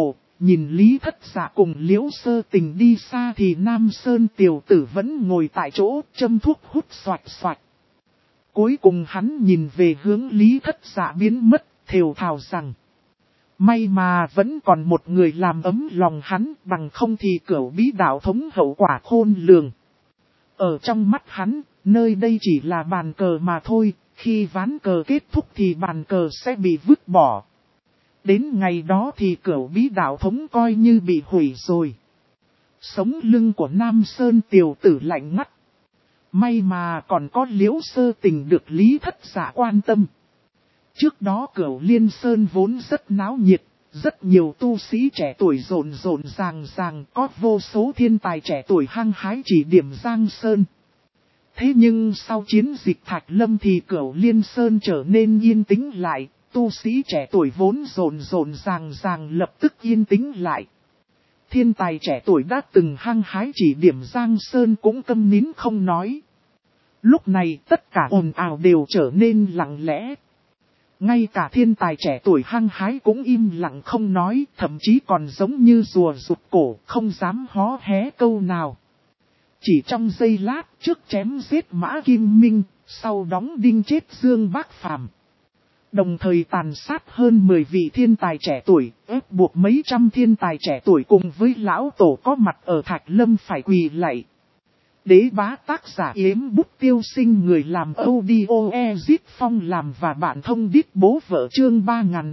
nhìn Lý Thất Dạ cùng Liễu Sơ Tình đi xa thì Nam Sơn tiểu tử vẫn ngồi tại chỗ châm thuốc hút xoạch xoạch. Cuối cùng hắn nhìn về hướng Lý Thất Dạ biến mất, thều thào rằng. May mà vẫn còn một người làm ấm lòng hắn, bằng không thì cửu bí đạo thống hậu quả khôn lường. Ở trong mắt hắn, nơi đây chỉ là bàn cờ mà thôi, khi ván cờ kết thúc thì bàn cờ sẽ bị vứt bỏ. Đến ngày đó thì cửu bí đạo thống coi như bị hủy rồi. Sống lưng của Nam Sơn tiểu tử lạnh ngắt. May mà còn có Liễu Sơ Tình được Lý Thất Dạ quan tâm. Trước đó Cửu Liên Sơn vốn rất náo nhiệt, rất nhiều tu sĩ trẻ tuổi rộn ràng, có vô số thiên tài trẻ tuổi hăng hái chỉ điểm Giang Sơn. Thế nhưng sau chiến dịch Thạch Lâm thì Cửu Liên Sơn trở nên yên tĩnh lại, tu sĩ trẻ tuổi vốn rộn ràng lập tức yên tĩnh lại. Thiên tài trẻ tuổi đã từng hăng hái chỉ điểm Giang Sơn cũng câm nín không nói. Lúc này tất cả ồn ào đều trở nên lặng lẽ. Ngay cả thiên tài trẻ tuổi hăng hái cũng im lặng không nói, thậm chí còn giống như rùa rụt cổ, không dám hó hé câu nào. Chỉ trong giây lát, trước chém giết Mã Kim Minh, sau đóng đinh chết Dương Bác Phàm. Đồng thời tàn sát hơn 10 vị thiên tài trẻ tuổi, ép buộc mấy trăm thiên tài trẻ tuổi cùng với lão tổ có mặt ở Thạch Lâm phải quỳ lạy. Đế bá tác giả Yếm Bút Tiêu Sinh, người làm audio Ezit Phong làm và bạn thông điệp bố vợ chương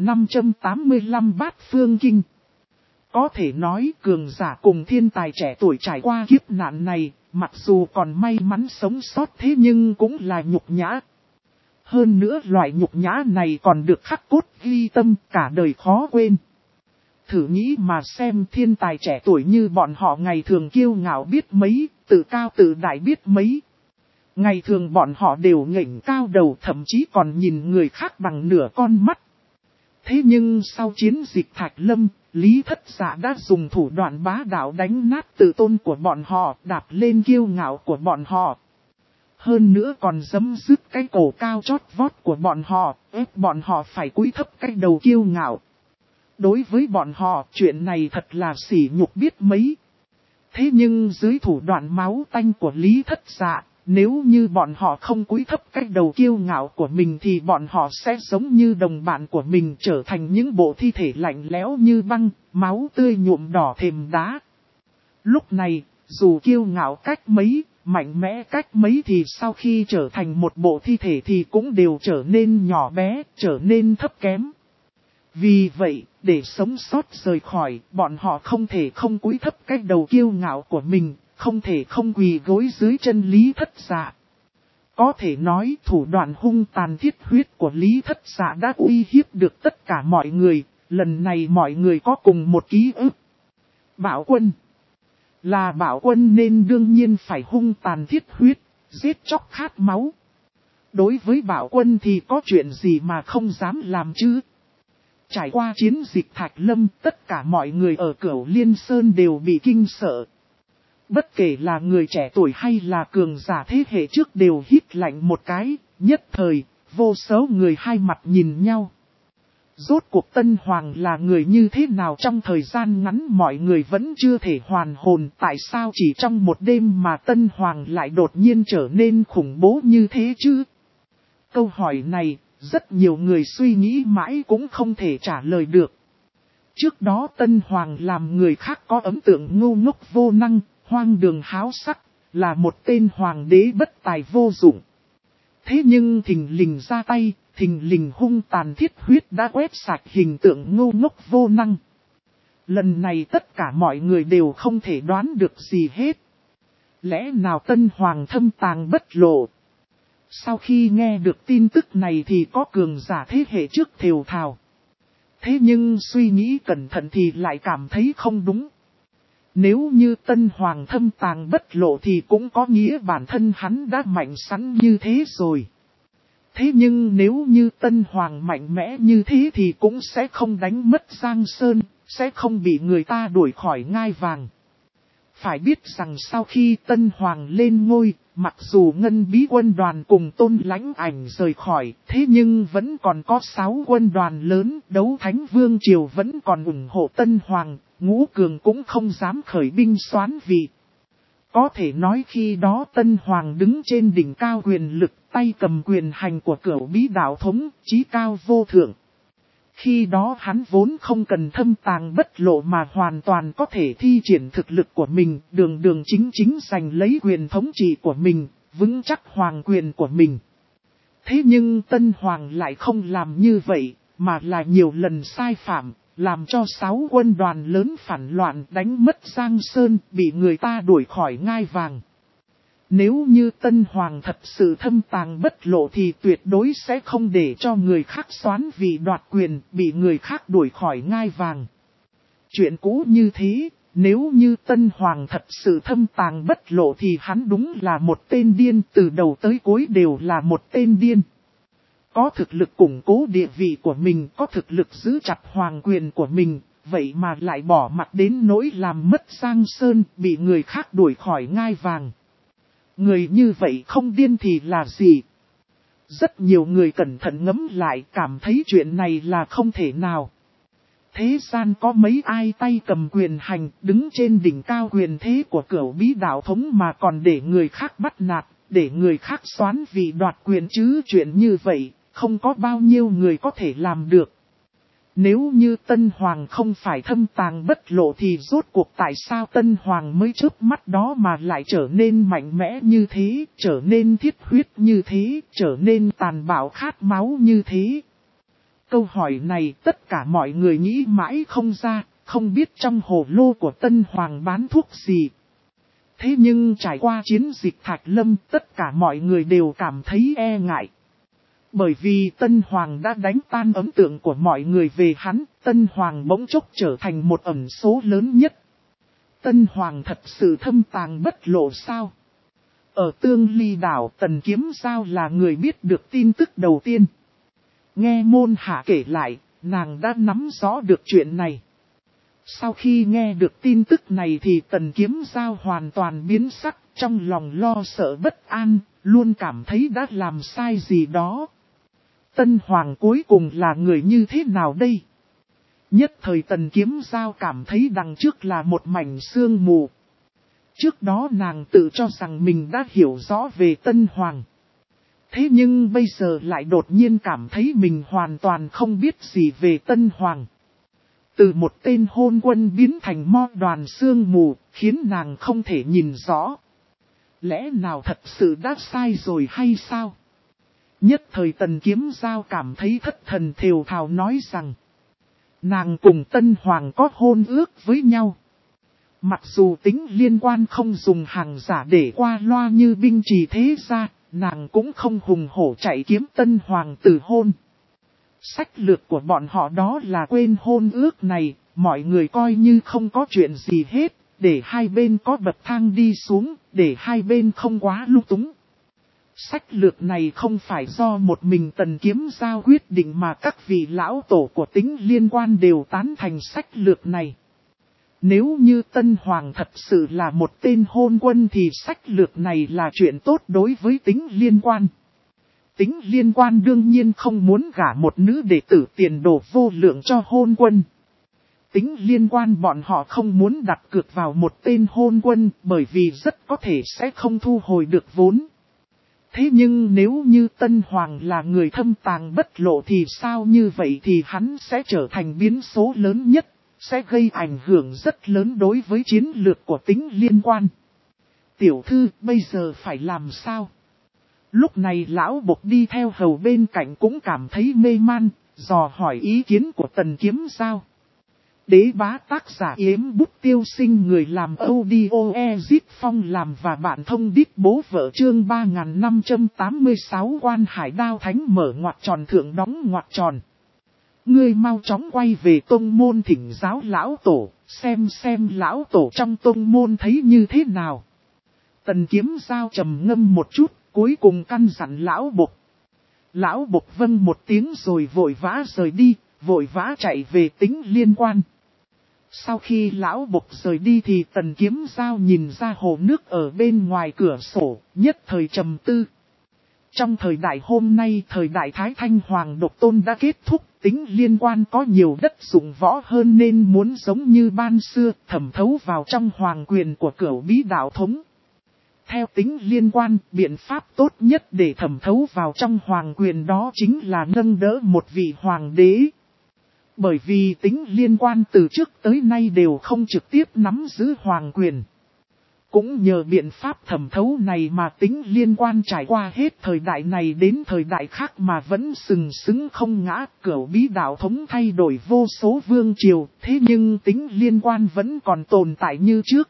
3585 Bát Phương Kinh. Có thể nói cường giả cùng thiên tài trẻ tuổi trải qua kiếp nạn này, mặc dù còn may mắn sống sót thế nhưng cũng là nhục nhã. Hơn nữa loại nhục nhã này còn được khắc cốt ghi tâm cả đời khó quên. Thử nghĩ mà xem thiên tài trẻ tuổi như bọn họ ngày thường kiêu ngạo biết mấy, tự cao tự đại biết mấy. Ngày thường bọn họ đều ngẩng cao đầu, thậm chí còn nhìn người khác bằng nửa con mắt. Thế nhưng sau chiến dịch Thạch Lâm, Lý Thất Dạ đã dùng thủ đoạn bá đạo đánh nát tự tôn của bọn họ, đạp lên kiêu ngạo của bọn họ. Hơn nữa còn giẫm dứt cái cổ cao chót vót của bọn họ, ép bọn họ phải cúi thấp cái đầu kiêu ngạo. Đối với bọn họ, chuyện này thật là sỉ nhục biết mấy. Thế nhưng dưới thủ đoạn máu tanh của Lý Thất Dạ, nếu như bọn họ không cúi thấp cái đầu kiêu ngạo của mình thì bọn họ sẽ giống như đồng bạn của mình, trở thành những bộ thi thể lạnh lẽo như băng, máu tươi nhuộm đỏ thềm đá. Lúc này, dù kiêu ngạo cách mấy, mạnh mẽ cách mấy thì sau khi trở thành một bộ thi thể thì cũng đều trở nên nhỏ bé, trở nên thấp kém. Vì vậy, để sống sót rời khỏi, bọn họ không thể không cúi thấp cái đầu kiêu ngạo của mình, không thể không quỳ gối dưới chân Lý Thất Dạ. Có thể nói thủ đoạn hung tàn thiết huyết của Lý Thất Dạ đã uy hiếp được tất cả mọi người, lần này mọi người có cùng một ký ức. Bảo Quân là Bảo Quân nên đương nhiên phải hung tàn thiết huyết, giết chóc khát máu. Đối với Bảo Quân thì có chuyện gì mà không dám làm chứ? Trải qua chiến dịch Thạch Lâm, tất cả mọi người ở Cửu Liên Sơn đều bị kinh sợ. Bất kể là người trẻ tuổi hay là cường giả thế hệ trước đều hít lạnh một cái, nhất thời, vô số người hai mặt nhìn nhau. Rốt cuộc Tân Hoàng là người như thế nào? Trong thời gian ngắn mọi người vẫn chưa thể hoàn hồn, tại sao chỉ trong một đêm mà Tân Hoàng lại đột nhiên trở nên khủng bố như thế chứ? Câu hỏi này, rất nhiều người suy nghĩ mãi cũng không thể trả lời được. Trước đó Tân Hoàng làm người khác có ấn tượng ngu ngốc vô năng, hoang đường háo sắc, là một tên hoàng đế bất tài vô dụng. Thế nhưng thình lình ra tay, thình lình hung tàn thiết huyết đã quét sạch hình tượng ngu ngốc vô năng. Lần này tất cả mọi người đều không thể đoán được gì hết. Lẽ nào Tân Hoàng thâm tàng bất lộ? Sau khi nghe được tin tức này thì có cường giả thế hệ trước thều thào. Thế nhưng suy nghĩ cẩn thận thì lại cảm thấy không đúng. Nếu như Tân Hoàng thâm tàng bất lộ thì cũng có nghĩa bản thân hắn đã mạnh sẵn như thế rồi. Thế nhưng nếu như Tân Hoàng mạnh mẽ như thế thì cũng sẽ không đánh mất Giang Sơn, sẽ không bị người ta đuổi khỏi ngai vàng. Phải biết rằng sau khi Tân Hoàng lên ngôi, mặc dù Ngân Bí quân đoàn cùng Tôn Lãnh Ảnh rời khỏi, thế nhưng vẫn còn có 6 quân đoàn lớn, Đấu Thánh Vương Triều vẫn còn ủng hộ Tân Hoàng, Ngũ Cường cũng không dám khởi binh soán vị. Có thể nói khi đó Tân Hoàng đứng trên đỉnh cao quyền lực, tay cầm quyền hành của Cửu Bí đạo thống, chí cao vô thượng. Khi đó hắn vốn không cần thâm tàng bất lộ mà hoàn toàn có thể thi triển thực lực của mình, đường đường chính chính giành lấy quyền thống trị của mình, vững chắc hoàng quyền của mình. Thế nhưng Tân Hoàng lại không làm như vậy, mà là nhiều lần sai phạm, làm cho 6 quân đoàn lớn phản loạn đánh mất Giang Sơn, bị người ta đuổi khỏi ngai vàng. Nếu như Tân Hoàng thật sự thâm tàng bất lộ thì tuyệt đối sẽ không để cho người khác soán vì đoạt quyền, bị người khác đuổi khỏi ngai vàng. Chuyện cũ như thế, nếu như Tân Hoàng thật sự thâm tàng bất lộ thì hắn đúng là một tên điên, từ đầu tới cuối đều là một tên điên. Có thực lực củng cố địa vị của mình, có thực lực giữ chặt hoàng quyền của mình, vậy mà lại bỏ mặc đến nỗi làm mất Giang Sơn, bị người khác đuổi khỏi ngai vàng. Người như vậy không điên thì là gì? Rất nhiều người cẩn thận ngẫm lại cảm thấy chuyện này là không thể nào. Thế gian có mấy ai tay cầm quyền hành, đứng trên đỉnh cao quyền thế của Cửu Bí đạo thống mà còn để người khác bắt nạt, để người khác soán vì đoạt quyền chứ? Chuyện như vậy, không có bao nhiêu người có thể làm được. Nếu như Tân Hoàng không phải thâm tàng bất lộ thì rốt cuộc tại sao Tân Hoàng mới chớp mắt đó mà lại trở nên mạnh mẽ như thế, trở nên thiết huyết như thế, trở nên tàn bạo khát máu như thế? Câu hỏi này tất cả mọi người nghĩ mãi không ra, không biết trong hồ lô của Tân Hoàng bán thuốc gì. Thế nhưng trải qua chiến dịch Thạch Lâm, tất cả mọi người đều cảm thấy e ngại. Bởi vì Tân Hoàng đã đánh tan ấn tượng của mọi người về hắn, Tân Hoàng bỗng chốc trở thành một ẩn số lớn nhất. Tân Hoàng thật sự thâm tàng bất lộ sao? Ở Tương Ly đảo, Tần Kiếm Giao là người biết được tin tức đầu tiên. Nghe môn hạ kể lại, nàng đã nắm rõ được chuyện này. Sau khi nghe được tin tức này thì Tần Kiếm Giao hoàn toàn biến sắc, trong lòng lo sợ bất an, luôn cảm thấy đã làm sai gì đó. Tân Hoàng cuối cùng là người như thế nào đây? Nhất thời Tần Kiếm Giao cảm thấy đằng trước là một mảnh sương mù. Trước đó nàng tự cho rằng mình đã hiểu rõ về Tân Hoàng. Thế nhưng bây giờ lại đột nhiên cảm thấy mình hoàn toàn không biết gì về Tân Hoàng. Từ một tên hôn quân biến thành mo đoàn sương mù, khiến nàng không thể nhìn rõ. Lẽ nào thật sự đã sai rồi hay sao? Nhất thời Tần Kiếm Giao cảm thấy thất thần thều thào nói rằng nàng cùng Tân Hoàng có hôn ước với nhau. Mặc dù tính liên quan không dùng hàng giả để qua loa như binh trì thế gia, nàng cũng không hùng hổ chạy kiếm Tân Hoàng từ hôn. Sách lược của bọn họ đó là quên hôn ước này, mọi người coi như không có chuyện gì hết, để hai bên có bậc thang đi xuống, để hai bên không quá lung túng. Sách lược này không phải do một mình Tần Kiếm Giao quyết định mà các vị lão tổ của Tính Liên Quan đều tán thành sách lược này. Nếu như Tân Hoàng thật sự là một tên hôn quân thì sách lược này là chuyện tốt đối với Tính Liên Quan. Tính Liên Quan đương nhiên không muốn gả một nữ đệ tử tiền đồ vô lượng cho hôn quân. Tính Liên Quan bọn họ không muốn đặt cược vào một tên hôn quân bởi vì rất có thể sẽ không thu hồi được vốn. Thế nhưng nếu như Tân Hoàng là người thâm tàng bất lộ thì sao? Như vậy thì hắn sẽ trở thành biến số lớn nhất, sẽ gây ảnh hưởng rất lớn đối với chiến lược của Tính Liên Quan. Tiểu thư, bây giờ phải làm sao? Lúc này lão bộc đi theo hầu bên cạnh cũng cảm thấy mê man, dò hỏi ý kiến của Tần Kiếm Giao. Đế bá tác giả Yếm Bút Tiêu Sinh, người làm audio Ezit Phong làm và bạn thông đít bố vợ, chương 3586 Quan Hải Đao Thánh mở ngoặc tròn thượng đóng ngoặc tròn. Ngươi mau chóng quay về tông môn thỉnh giáo lão tổ, xem lão tổ trong tông môn thấy như thế nào. Tần Kiếm Giao trầm ngâm một chút, cuối cùng căn dặn lão bộc. Lão bộc vâng một tiếng rồi vội vã rời đi, vội vã chạy về Tính Liên Quan. Sau khi lão bộc rời đi thì Tần Kiếm Giao nhìn ra hồ nước ở bên ngoài cửa sổ, nhất thời trầm tư. Trong thời đại hôm nay, thời đại Thái Thanh Hoàng độc tôn đã kết thúc, tính liên quan có nhiều đất dụng võ hơn nên muốn giống như ban xưa, thẩm thấu vào trong hoàng quyền của Cửu Bí đạo thống. Theo tính liên quan, biện pháp tốt nhất để thẩm thấu vào trong hoàng quyền đó chính là nâng đỡ một vị hoàng đế. Bởi vì tính liên quan từ trước tới nay đều không trực tiếp nắm giữ hoàng quyền. Cũng nhờ biện pháp thẩm thấu này mà tính liên quan trải qua hết thời đại này đến thời đại khác mà vẫn sừng sững không ngã. Cửu Bí đạo thống thay đổi vô số vương triều, thế nhưng tính liên quan vẫn còn tồn tại như trước.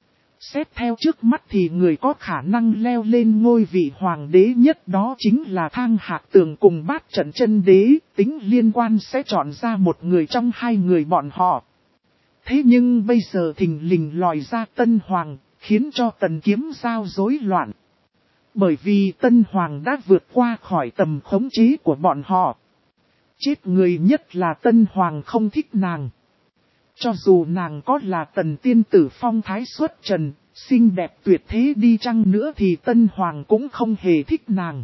Xét theo trước mắt thì người có khả năng leo lên ngôi vị hoàng đế nhất đó chính là Thang Hạc Tường cùng Bát Trận Chân Đế, tính liên quan sẽ chọn ra một người trong hai người bọn họ. Thế nhưng bây giờ thình lình lòi ra Tân Hoàng, khiến cho Tần Kiếm Giao rối loạn. Bởi vì Tân Hoàng đã vượt qua khỏi tầm khống chế của bọn họ. Chết người nhất là Tân Hoàng không thích nàng. Cho dù nàng có là Tần tiên tử phong thái xuất trần, xinh đẹp tuyệt thế đi chăng nữa thì Tân Hoàng cũng không hề thích nàng.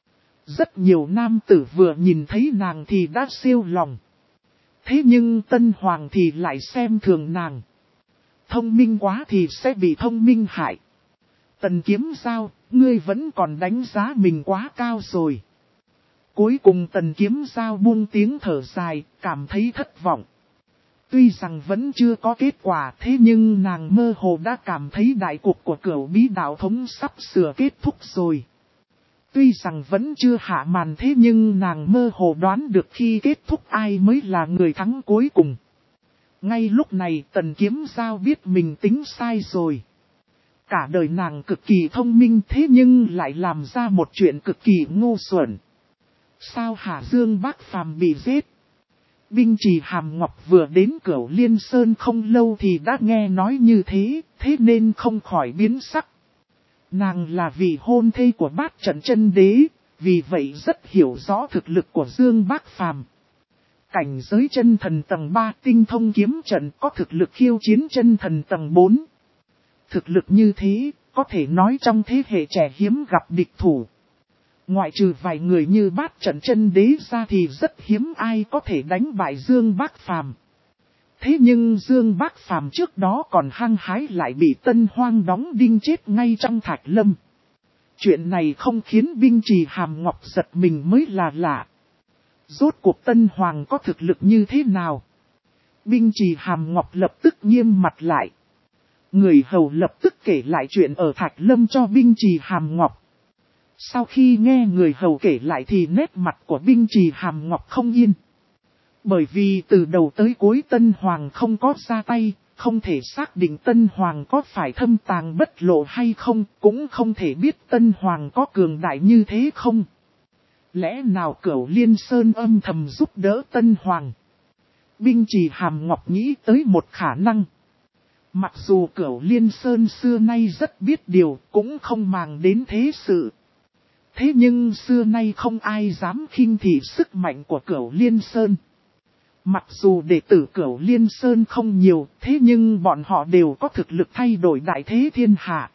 Rất nhiều nam tử vừa nhìn thấy nàng thì đã siêu lòng. Thế nhưng Tân Hoàng thì lại xem thường nàng. Thông minh quá thì sẽ bị thông minh hại. Tần Kiếm Giao, ngươi vẫn còn đánh giá mình quá cao rồi. Cuối cùng Tần Kiếm Giao buông tiếng thở dài, cảm thấy thất vọng. Tuy rằng vẫn chưa có kết quả thế nhưng nàng mơ hồ đã cảm thấy đại cục của Cửu Bí đạo thống sắp sửa kết thúc rồi. Tuy rằng vẫn chưa hạ màn thế nhưng nàng mơ hồ đoán được khi kết thúc ai mới là người thắng cuối cùng. Ngay lúc này Tần Kiếm Giao biết mình tính sai rồi. Cả đời nàng cực kỳ thông minh thế nhưng lại làm ra một chuyện cực kỳ ngu xuẩn. Sao hả Dương Bác Phàm bị giết? Binh Trì Hàm Ngọc vừa đến Cửu Liên Sơn không lâu thì đã nghe nói như thế, thế nên không khỏi biến sắc. Nàng là vị hôn thê của Bát Trận Chân Đế, vì vậy rất hiểu rõ thực lực của Dương Bác Phàm. Cảnh giới chân thần tầng 3 tinh thông kiếm trận có thực lực khiêu chiến chân thần tầng 4. Thực lực như thế, có thể nói trong thế hệ trẻ hiếm gặp địch thủ. Ngoại trừ vài người như Bát Trận Chân Đế ra thì rất hiếm ai có thể đánh bại Dương Bác Phàm. Thế nhưng Dương Bác Phàm trước đó còn hăng hái lại bị Tân Hoang đóng đinh chết ngay trong Thạch Lâm. Chuyện này không khiến Binh Trì Hàm Ngọc giật mình mới là lạ. Rốt cuộc Tân Hoàng có thực lực như thế nào? Binh Trì Hàm Ngọc lập tức nghiêm mặt lại. Người hầu lập tức kể lại chuyện ở Thạch Lâm cho Binh Trì Hàm Ngọc. Sau khi nghe người hầu kể lại thì nét mặt của Binh Trì Hàm Ngọc không yên. Bởi vì từ đầu tới cuối Tân Hoàng không có ra tay, không thể xác định Tân Hoàng có phải thâm tàng bất lộ hay không, cũng không thể biết Tân Hoàng có cường đại như thế không. Lẽ nào Cửu Liên Sơn âm thầm giúp đỡ Tân Hoàng? Binh Trì Hàm Ngọc nghĩ tới một khả năng. Mặc dù Cửu Liên Sơn xưa nay rất biết điều, cũng không màng đến thế sự. Thế nhưng xưa nay không ai dám khinh thị sức mạnh của Cửu Liên Sơn. Mặc dù đệ tử Cửu Liên Sơn không nhiều, thế nhưng bọn họ đều có thực lực thay đổi đại thế thiên hạ.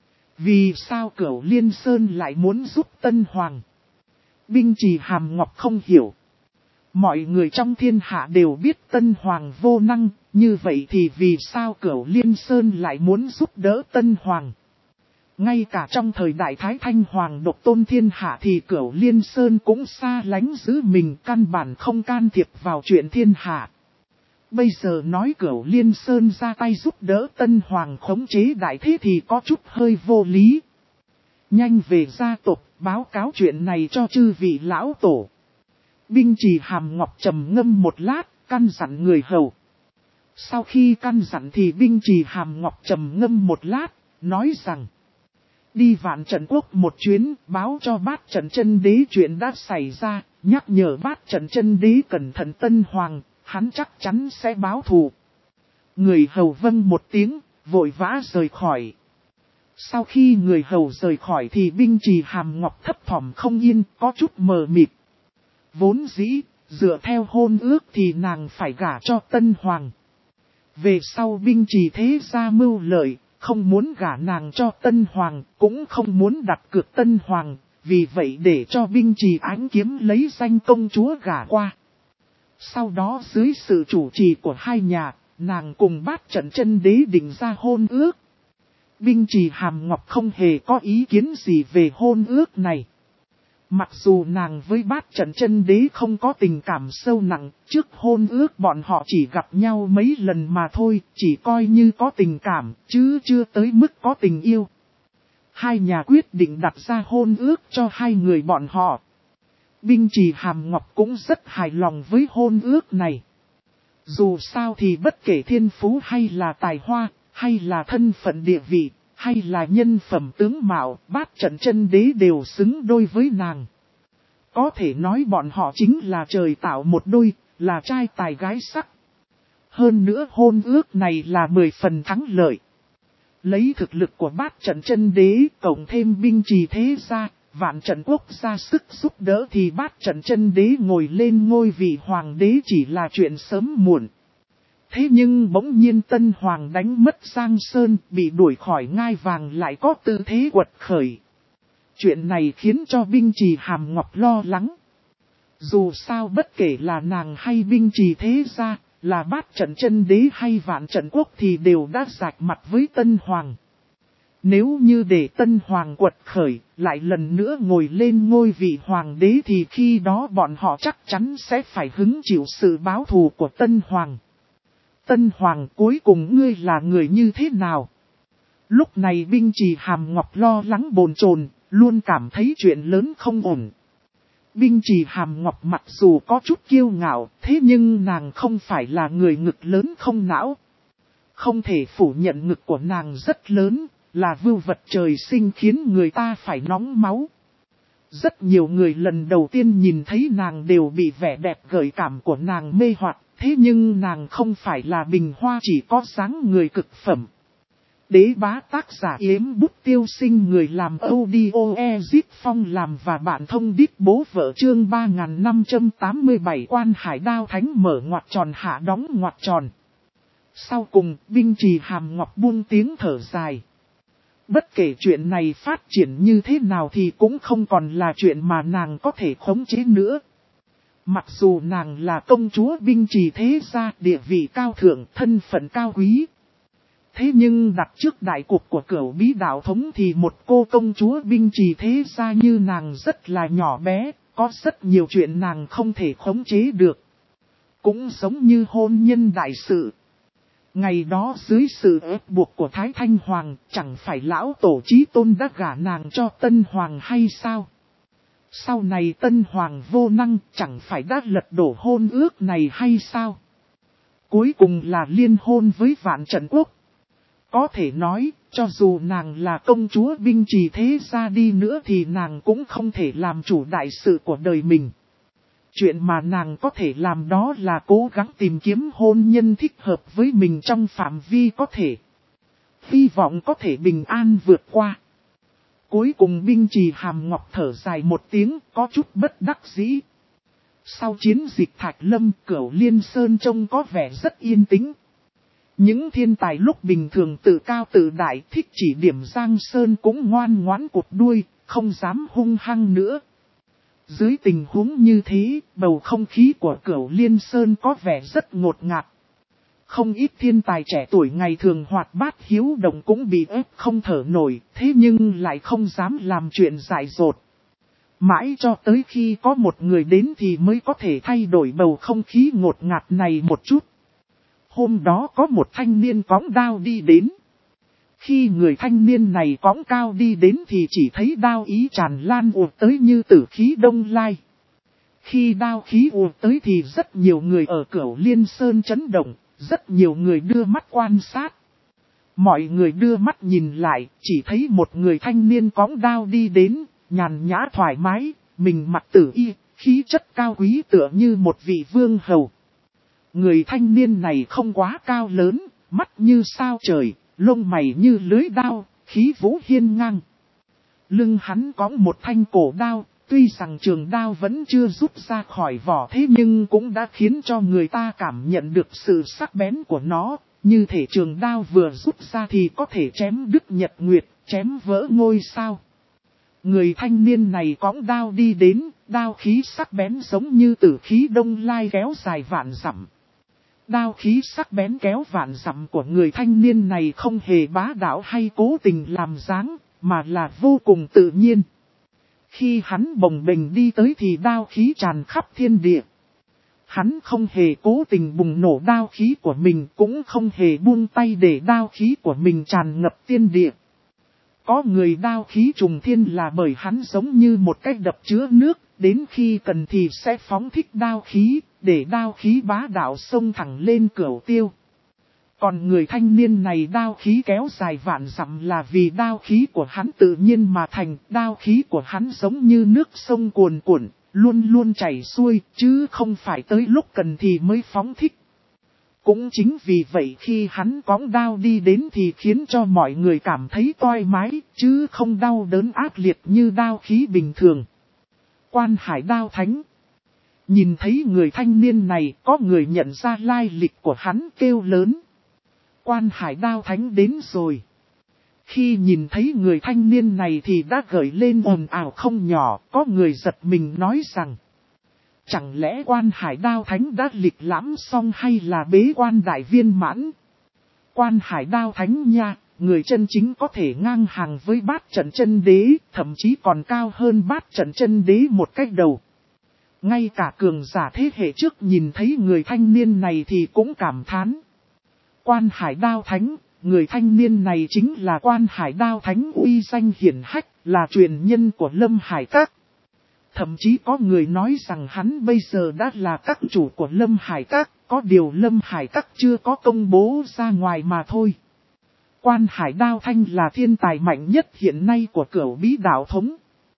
Vì sao Cửu Liên Sơn lại muốn giúp Tân Hoàng? Binh Trì Hàm Ngọc không hiểu. Mọi người trong thiên hạ đều biết Tân Hoàng vô năng, như vậy thì vì sao Cửu Liên Sơn lại muốn giúp đỡ Tân Hoàng? Ngay cả trong thời đại Thái Thanh Hoàng độc tôn thiên hạ thì Cửu Liên Sơn cũng xa lánh giữ mình căn bản không can thiệp vào chuyện thiên hạ. Bây giờ nói Cửu Liên Sơn ra tay giúp đỡ Tân Hoàng khống chế đại thế thì có chút hơi vô lý. Nhanh về gia tộc báo cáo chuyện này cho chư vị lão tổ. Binh Trì Hàm Ngọc trầm ngâm một lát, căn dặn người hầu. Sau khi căn dặn thì Binh Trì Hàm Ngọc trầm ngâm một lát, nói rằng. Đi Vạn Trận Quốc một chuyến, báo cho Bát Trận Chân Đế chuyện đã xảy ra, nhắc nhở Bát Trận Chân Đế cẩn thận Tân Hoàng, hắn chắc chắn sẽ báo thù. Người hầu vâng một tiếng, vội vã rời khỏi. Sau khi người hầu rời khỏi thì Binh Trì Hàm Ngọc thấp thỏm không yên, có chút mờ mịt. Vốn dĩ, dựa theo hôn ước thì nàng phải gả cho Tân Hoàng. Về sau Binh Trì thế gia mưu lợi, không muốn gả nàng cho Tân Hoàng, cũng không muốn đặt cược Tân Hoàng, vì vậy để cho binh trì ánh kiếm lấy danh công chúa gả qua. Sau đó dưới sự chủ trì của hai nhà, nàng cùng Bát Trận Chân Đế định ra hôn ước. Binh trì Hàm Ngọc không hề có ý kiến gì về hôn ước này. Mặc dù nàng với Bát Trận Chân Đế không có tình cảm sâu nặng, trước hôn ước bọn họ chỉ gặp nhau mấy lần mà thôi, chỉ coi như có tình cảm, chứ chưa tới mức có tình yêu. Hai nhà quyết định đặt ra hôn ước cho hai người bọn họ. Binh trì Hàm Ngọc cũng rất hài lòng với hôn ước này. Dù sao thì bất kể thiên phú hay là tài hoa, hay là thân phận địa vị, hay là nhân phẩm tướng mạo, Bát Trận Chân Đế đều xứng đôi với nàng. Có thể nói bọn họ chính là trời tạo một đôi, là trai tài gái sắc. Hơn nữa hôn ước này là 10 phần thắng lợi. Lấy thực lực của Bát Trận Chân Đế, cộng thêm binh trì thế gia, Vạn Trận Quốc ra sức giúp đỡ thì Bát Trận Chân Đế ngồi lên ngôi vị hoàng đế chỉ là chuyện sớm muộn. Thế nhưng bỗng nhiên Tân Hoàng đánh mất Giang Sơn, bị đuổi khỏi ngai vàng lại có tư thế quật khởi. Chuyện này khiến cho binh trì Hàm Ngọc lo lắng. Dù sao bất kể là nàng hay binh trì thế gia, là Bát Trận Chân Đế hay Vạn Trận Quốc thì đều đã rạch mặt với Tân Hoàng. Nếu như để Tân Hoàng quật khởi, lại lần nữa ngồi lên ngôi vị hoàng đế thì khi đó bọn họ chắc chắn sẽ phải hứng chịu sự báo thù của Tân Hoàng. Tân Hoàng cuối cùng ngươi là người như thế nào? Lúc này binh trì Hàm Ngọc lo lắng bồn chồn, luôn cảm thấy chuyện lớn không ổn. Binh trì Hàm Ngọc mặc dù có chút kiêu ngạo, thế nhưng nàng không phải là người ngực lớn không não. Không thể phủ nhận ngực của nàng rất lớn, là vưu vật trời sinh khiến người ta phải nóng máu. Rất nhiều người lần đầu tiên nhìn thấy nàng đều bị vẻ đẹp gợi cảm của nàng mê hoặc, thế nhưng nàng không phải là bình hoa chỉ có dáng người cực phẩm. Đế Bá tác giả Yếm Bút Tiêu Sinh, người làm audio Ezit Phong làm và bạn thông đít bố vợ, chương 3587 Quan Hải Đao Thánh mở ngoặc tròn hạ đóng ngoặc tròn. Sau cùng, binh trì Hàm Ngọc buông tiếng thở dài. Bất kể chuyện này phát triển như thế nào thì cũng không còn là chuyện mà nàng có thể khống chế nữa. Mặc dù nàng là công chúa binh trì thế gia, địa vị cao thượng, thân phận cao quý. Thế nhưng đặt trước đại cuộc của Cửu Bí đạo thống thì một cô công chúa binh trì thế gia như nàng rất là nhỏ bé, có rất nhiều chuyện nàng không thể khống chế được. Cũng giống như hôn nhân đại sự. Ngày đó dưới sự ép buộc của Thái Thanh Hoàng, chẳng phải lão tổ Chí Tôn đã gả nàng cho Tân Hoàng hay sao? Sau này Tân Hoàng vô năng, chẳng phải đã lật đổ hôn ước này hay sao? Cuối cùng là liên hôn với Vạn Trận Quốc. Có thể nói, cho dù nàng là công chúa binh trì thế gia đi nữa thì nàng cũng không thể làm chủ đại sự của đời mình. Chuyện mà nàng có thể làm đó là cố gắng tìm kiếm hôn nhân thích hợp với mình trong phạm vi có thể. Hy vọng có thể bình an vượt qua. Cuối cùng binh trì Hàm Ngọc thở dài một tiếng, có chút bất đắc dĩ. Sau chiến dịch Thạch Lâm, Cửu Liên Sơn trông có vẻ rất yên tĩnh. Những thiên tài lúc bình thường tự cao tự đại thích chỉ điểm Giang Sơn cũng ngoan ngoãn cụt đuôi, không dám hung hăng nữa. Dưới tình huống như thế, bầu không khí của Cửu Liên Sơn có vẻ rất ngột ngạt. Không ít thiên tài trẻ tuổi ngày thường hoạt bát hiếu động cũng bị ép không thở nổi, thế nhưng lại không dám làm chuyện dại dột. Mãi cho tới khi có một người đến thì mới có thể thay đổi bầu không khí ngột ngạt này một chút. Hôm đó có một thanh niên cõng đao đi đến. Khi người thanh niên này cõng cao đi đến thì chỉ thấy đao ý tràn lan ùa tới như tử khí đông lai. Khi đao khí ùa tới thì rất nhiều người ở Cửu Liên Sơn chấn động, rất nhiều người đưa mắt quan sát. Mọi người đưa mắt nhìn lại, chỉ thấy một người thanh niên cõng đao đi đến, nhàn nhã thoải mái, mình mặc tử y, khí chất cao quý tựa như một vị vương hầu. Người thanh niên này không quá cao lớn, mắt như sao trời, lông mày như lưới đao, khí vũ hiên ngang. Lưng hắn có một thanh cổ đao, tuy rằng trường đao vẫn chưa rút ra khỏi vỏ thế nhưng cũng đã khiến cho người ta cảm nhận được sự sắc bén của nó. Như thể trường đao vừa rút ra thì có thể chém đứt nhật nguyệt, chém vỡ ngôi sao. Người thanh niên này cõng đao đi đến, đao khí sắc bén giống như tử khí đông lai kéo dài vạn dặm. Đao khí sắc bén kéo vạn dặm của người thanh niên này không hề bá đạo hay cố tình làm dáng, mà là vô cùng tự nhiên. Khi hắn bồng bềnh đi tới thì đao khí tràn khắp thiên địa. Hắn không hề cố tình bùng nổ đao khí của mình, cũng không hề buông tay để đao khí của mình tràn ngập thiên địa. Có người đao khí trùng thiên là bởi hắn giống như một cái đập chứa nước, đến khi cần thì sẽ phóng thích đao khí, để đao khí bá đạo xông thẳng lên cửu tiêu. Còn người thanh niên này đao khí kéo dài vạn dặm là vì đao khí của hắn tự nhiên mà thành, đao khí của hắn giống như nước sông cuồn cuộn, luôn luôn chảy xuôi, chứ không phải tới lúc cần thì mới phóng thích. Cũng chính vì vậy khi hắn cõng đao đi đến thì khiến cho mọi người cảm thấy toai mái, chứ không đau đớn ác liệt như đao khí bình thường. Quan Hải Đao Thánh. Nhìn thấy người thanh niên này, có người nhận ra lai lịch của hắn kêu lớn. Quan Hải Đao Thánh đến rồi. Khi nhìn thấy người thanh niên này thì đã gợi lên ồn ào không nhỏ, có người giật mình nói rằng. Chẳng lẽ Quan Hải Đao Thánh đã lịch lãm xong hay là bế quan đại viên mãn? Quan Hải Đao Thánh nha, người chân chính có thể ngang hàng với Bát Trận Chân Đế, thậm chí còn cao hơn Bát Trận Chân Đế một cách đầu. Ngay cả cường giả thế hệ trước nhìn thấy người thanh niên này thì cũng cảm thán. Quan Hải Đao Thánh, người thanh niên này chính là Quan Hải Đao Thánh uy danh hiển hách, là truyền nhân của Lâm Hải Các. Thậm chí có người nói rằng hắn bây giờ đã là các chủ của Lâm Hải Các, có điều Lâm Hải Các chưa có công bố ra ngoài mà thôi. Quan Hải Đao Thanh là thiên tài mạnh nhất hiện nay của Cửu Bí Đạo Thống.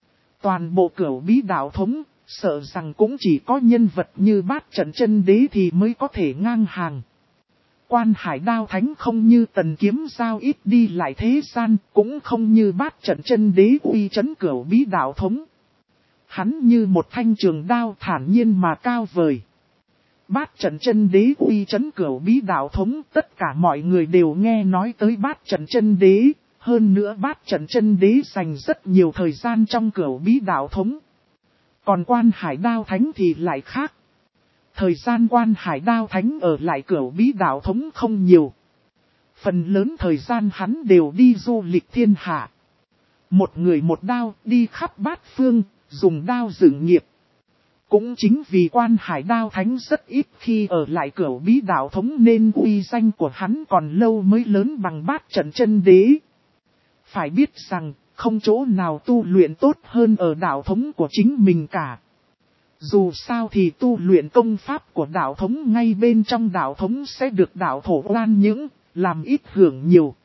Toàn bộ Cửu Bí Đạo Thống, sợ rằng cũng chỉ có nhân vật như Bát Trận Chân Đế thì mới có thể ngang hàng. Quan Hải Đao Thánh không như Tần Kiếm Giao ít đi lại thế gian, cũng không như Bát Trận Chân Đế uy chấn Cửu Bí Đạo Thống. Hắn như một thanh trường đao thản nhiên mà cao vời. Bát Trận Chân Đế uy chấn Cửu Bí Đạo Thống, tất cả mọi người đều nghe nói tới Bát Trận Chân Đế, hơn nữa Bát Trận Chân Đế dành rất nhiều thời gian trong Cửu Bí Đạo Thống. Còn Quan Hải Đao Thánh thì lại khác. Thời gian Quan Hải Đao Thánh ở lại Cửu Bí Đạo Thống không nhiều. Phần lớn thời gian hắn đều đi du lịch thiên hạ. Một người một đao đi khắp bát phương, dùng đao dựng nghiệp. Cũng chính vì Quan Hải Đao Thánh rất ít khi ở lại Cửu Bí Đạo Thống nên uy danh của hắn còn lâu mới lớn bằng Bát Trận Chân Đế. Phải biết rằng, không chỗ nào tu luyện tốt hơn ở đạo thống của chính mình cả. Dù sao thì tu luyện công pháp của đạo thống ngay bên trong đạo thống sẽ được đạo thổ oan những, làm ít hưởng nhiều.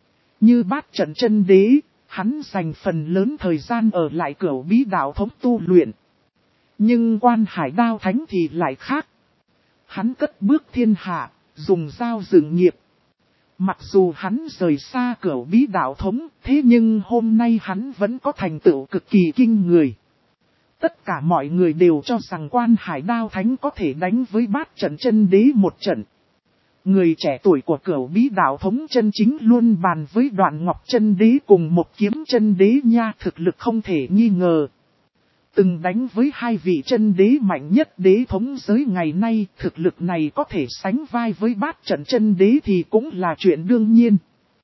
Như Bát Trận Chân Đế, hắn dành phần lớn thời gian ở lại Cửu Bí Đạo Thống tu luyện. Nhưng Quan Hải Đao Thánh thì lại khác. Hắn cất bước thiên hạ, dùng dao dựng nghiệp. Mặc dù hắn rời xa Cửu Bí Đạo Thống, thế nhưng hôm nay hắn vẫn có thành tựu cực kỳ kinh người. Tất cả mọi người đều cho rằng Quan Hải Đao Thánh có thể đánh với Bát Trận Chân Đế một trận. Người trẻ tuổi của Cửu Bí Đạo Thống chân chính luôn bàn với Đoạn Ngọc Chân Đế cùng Một Kiếm Chân Đế nha, thực lực không thể nghi ngờ. Từng đánh với hai vị chân đế mạnh nhất đế thống giới ngày nay, thực lực này có thể sánh vai với Bát Trận Chân Đế thì cũng là chuyện đương nhiên.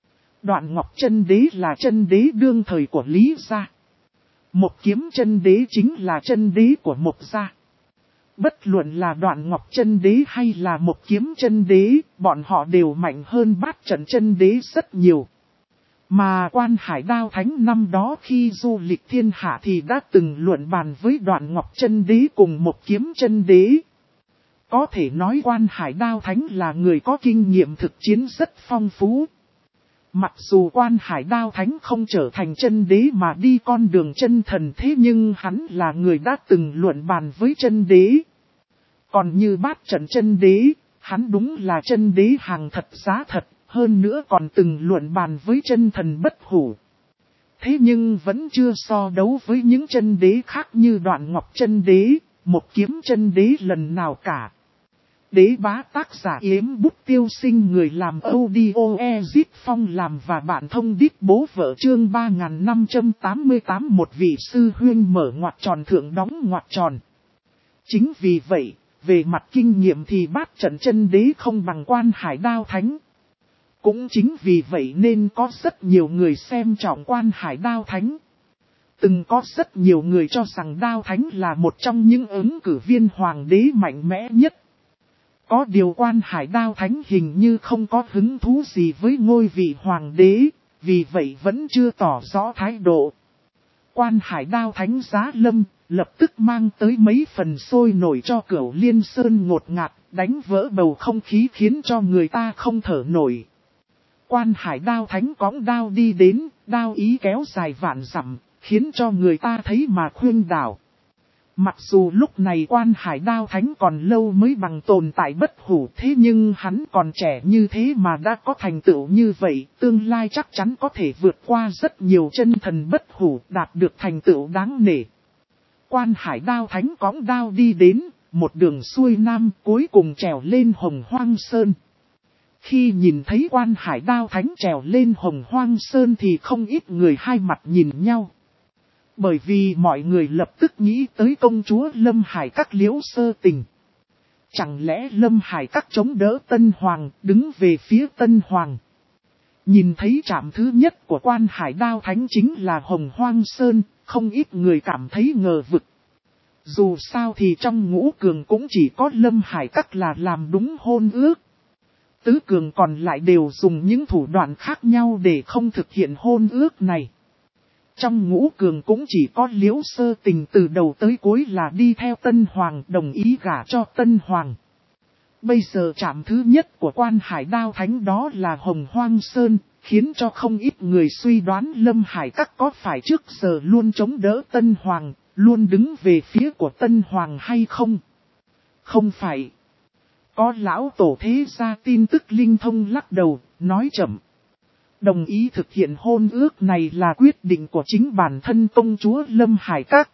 Đoạn Ngọc Chân Đế là chân đế đương thời của Lý gia. Một Kiếm Chân Đế chính là chân đế của Mộc gia. Bất luận là Đoạn Ngọc Chân Đế hay là Một Kiếm Chân Đế, bọn họ đều mạnh hơn Bát Trận Chân Đế rất nhiều. Mà Quan Hải Đao Thánh năm đó khi du lịch thiên hạ thì đã từng luận bàn với Đoạn Ngọc Chân Đế cùng Một Kiếm Chân Đế. Có thể nói Quan Hải Đao Thánh là người có kinh nghiệm thực chiến rất phong phú. Mặc dù Quan Hải Đao Thánh không trở thành chân đế mà đi con đường chân thần, thế nhưng hắn là người đã từng luận bàn với chân đế. Còn như Bát Trận Chân Đế, hắn đúng là chân đế hàng thật giá thật. Hơn nữa còn từng luận bàn với chân thần bất hủ. Thế nhưng vẫn chưa so đấu với những chân đế khác như Đoạn Ngọc Chân Đế, Một Kiếm Chân Đế lần nào cả. Đế bá tác giả Yếm Bút Tiêu Sinh, người làm audio Ezit Phong làm và bạn thông đít bố vợ, chương 3588. Một vị sư huynh mở ngoặc tròn thượng đóng ngoặc tròn. Chính vì vậy, về mặt kinh nghiệm thì Bát Trận Chân Đế không bằng Quan Hải Đao Thánh. Cũng chính vì vậy nên có rất nhiều người xem trọng Quan Hải Đao Thánh. Từng có rất nhiều người cho rằng Đao Thánh là một trong những ứng cử viên hoàng đế mạnh mẽ nhất. Có điều Quan Hải Đao Thánh hình như không có hứng thú gì với ngôi vị hoàng đế, vì vậy vẫn chưa tỏ rõ thái độ. Quan Hải Đao Thánh giá lâm, lập tức mang tới mấy phần sôi nổi cho Cửu Liên Sơn ngột ngạt, đánh vỡ bầu không khí khiến cho người ta không thở nổi. Quan Hải Đao Thánh cõng đao đi đến, đao ý kéo dài vạn dặm, khiến cho người ta thấy mà khuyên đảo. Mặc dù lúc này Quan Hải Đao Thánh còn lâu mới bằng tồn tại bất hủ, thế nhưng hắn còn trẻ như thế mà đã có thành tựu như vậy, tương lai chắc chắn có thể vượt qua rất nhiều chân thần bất hủ, đạt được thành tựu đáng nể. Quan Hải Đao Thánh cõng đao đi đến, một đường xuôi nam, cuối cùng trèo lên Hồng Hoang Sơn. Khi nhìn thấy Quan Hải Đao Thánh trèo lên Hồng Hoang Sơn thì không ít người hai mặt nhìn nhau. Bởi vì mọi người lập tức nghĩ tới công chúa Lâm Hải Các Liễu Sơ Tình. Chẳng lẽ Lâm Hải Các chống đỡ Tân Hoàng, đứng về phía Tân Hoàng? Nhìn thấy trạm thứ nhất của Quan Hải Đao Thánh chính là Hồng Hoang Sơn, không ít người cảm thấy ngờ vực. Dù sao thì trong ngũ cường cũng chỉ có Lâm Hải Các là làm đúng hôn ước. Tứ cường còn lại đều dùng những thủ đoạn khác nhau để không thực hiện hôn ước này. Trong ngũ cường cũng chỉ có Liễu Sơ Tình từ đầu tới cuối là đi theo Tân Hoàng, đồng ý gả cho Tân Hoàng. Bây giờ trạm thứ nhất của Quan Hải Đao Thánh đó là Hồng Hoang Sơn, khiến cho không ít người suy đoán Lâm Hải Các có phải trước giờ luôn chống đỡ Tân Hoàng, luôn đứng về phía của Tân Hoàng hay không? Không phải. Có lão tổ thế gia tin tức linh thông lắc đầu, nói chậm. Đồng ý thực hiện hôn ước này là quyết định của chính bản thân công chúa Lâm Hải Các.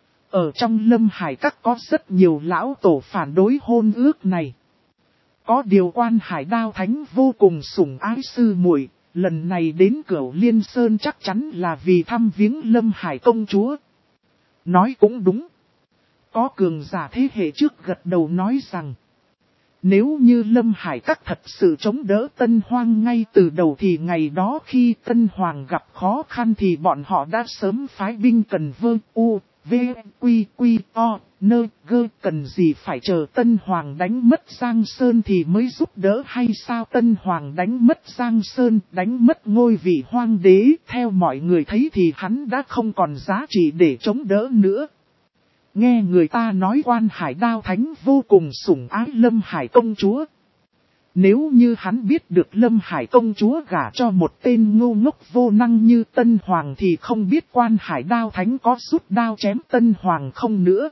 Ở trong Lâm Hải Các có rất nhiều lão tổ phản đối hôn ước này. Có điều Quan Hải Đao Thánh vô cùng sủng ái sư muội, lần này đến Cửu Liên Sơn chắc chắn là vì thăm viếng Lâm Hải công chúa. Nói cũng đúng. Có cường giả thế hệ trước gật đầu nói rằng, nếu như Lâm Hải Các thật sự chống đỡ Tân Hoang ngay từ đầu thì ngày đó khi Tân Hoàng gặp khó khăn thì bọn họ đã sớm phái binh cần vơ u, v, quy, quy, o, nơ, gơ, cần gì phải chờ Tân Hoàng đánh mất Giang Sơn thì mới giúp đỡ hay sao? Tân Hoàng đánh mất Giang Sơn, đánh mất ngôi vị hoang đế, theo mọi người thấy thì hắn đã không còn giá trị để chống đỡ nữa. Nghe người ta nói Quan Hải Đao Thánh vô cùng sủng ái Lâm Hải công chúa. Nếu như hắn biết được Lâm Hải công chúa gả cho một tên ngu ngốc vô năng như Tân Hoàng thì không biết Quan Hải Đao Thánh có rút đao chém Tân Hoàng không nữa.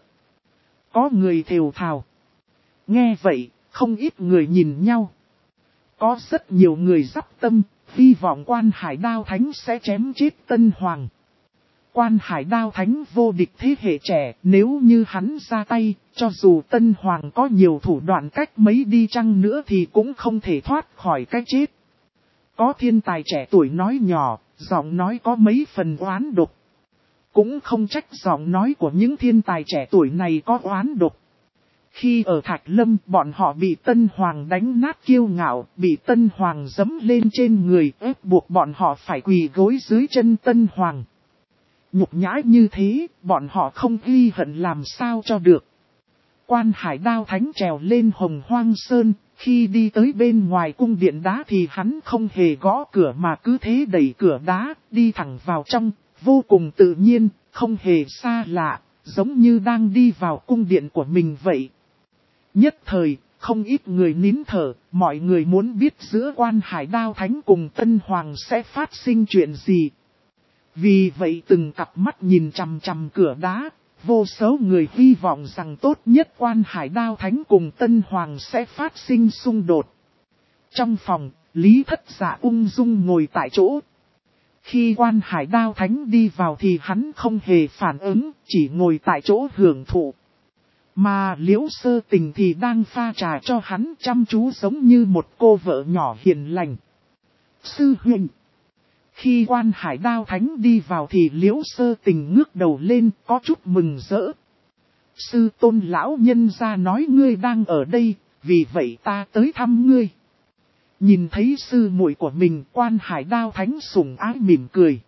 Có người thều thào. Nghe vậy, không ít người nhìn nhau. Có rất nhiều người dắp tâm, hy vọng Quan Hải Đao Thánh sẽ chém chết Tân Hoàng. Quan Hải Đao Thánh vô địch thế hệ trẻ, nếu như hắn ra tay, cho dù Tân Hoàng có nhiều thủ đoạn cách mấy đi chăng nữa thì cũng không thể thoát khỏi cái chết. Có thiên tài trẻ tuổi nói nhỏ, giọng nói có mấy phần oán độc. Cũng không trách giọng nói của những thiên tài trẻ tuổi này có oán độc. Khi ở Thạch Lâm, bọn họ bị Tân Hoàng đánh nát kiêu ngạo, bị Tân Hoàng giẫm lên trên người, ép buộc bọn họ phải quỳ gối dưới chân Tân Hoàng. Nhục nhã như thế, bọn họ không ghi hận làm sao cho được. Quan Hải Đao Thánh trèo lên Hồng Hoang Sơn, khi đi tới bên ngoài cung điện đá thì hắn không hề gõ cửa mà cứ thế đẩy cửa đá, đi thẳng vào trong, vô cùng tự nhiên, không hề xa lạ, giống như đang đi vào cung điện của mình vậy. Nhất thời, không ít người nín thở, mọi người muốn biết giữa Quan Hải Đao Thánh cùng Tân Hoàng sẽ phát sinh chuyện gì. Vì vậy từng cặp mắt nhìn chằm chằm cửa đá, vô số người hy vọng rằng tốt nhất Quan Hải Đao Thánh cùng Tân Hoàng sẽ phát sinh xung đột. Trong phòng, Lý Thất Dạ ung dung ngồi tại chỗ. Khi Quan Hải Đao Thánh đi vào thì hắn không hề phản ứng, chỉ ngồi tại chỗ hưởng thụ. Mà Liễu Sơ Tình thì đang pha trà cho hắn, chăm chú giống như một cô vợ nhỏ hiền lành. Sư huynh. Khi Quan Hải Đao Thánh đi vào thì Liễu Sơ Tình ngước đầu lên, có chút mừng rỡ. Sư tôn lão nhân ra nói ngươi đang ở đây, vì vậy ta tới thăm ngươi. Nhìn thấy sư muội của mình, Quan Hải Đao Thánh sủng ái mỉm cười.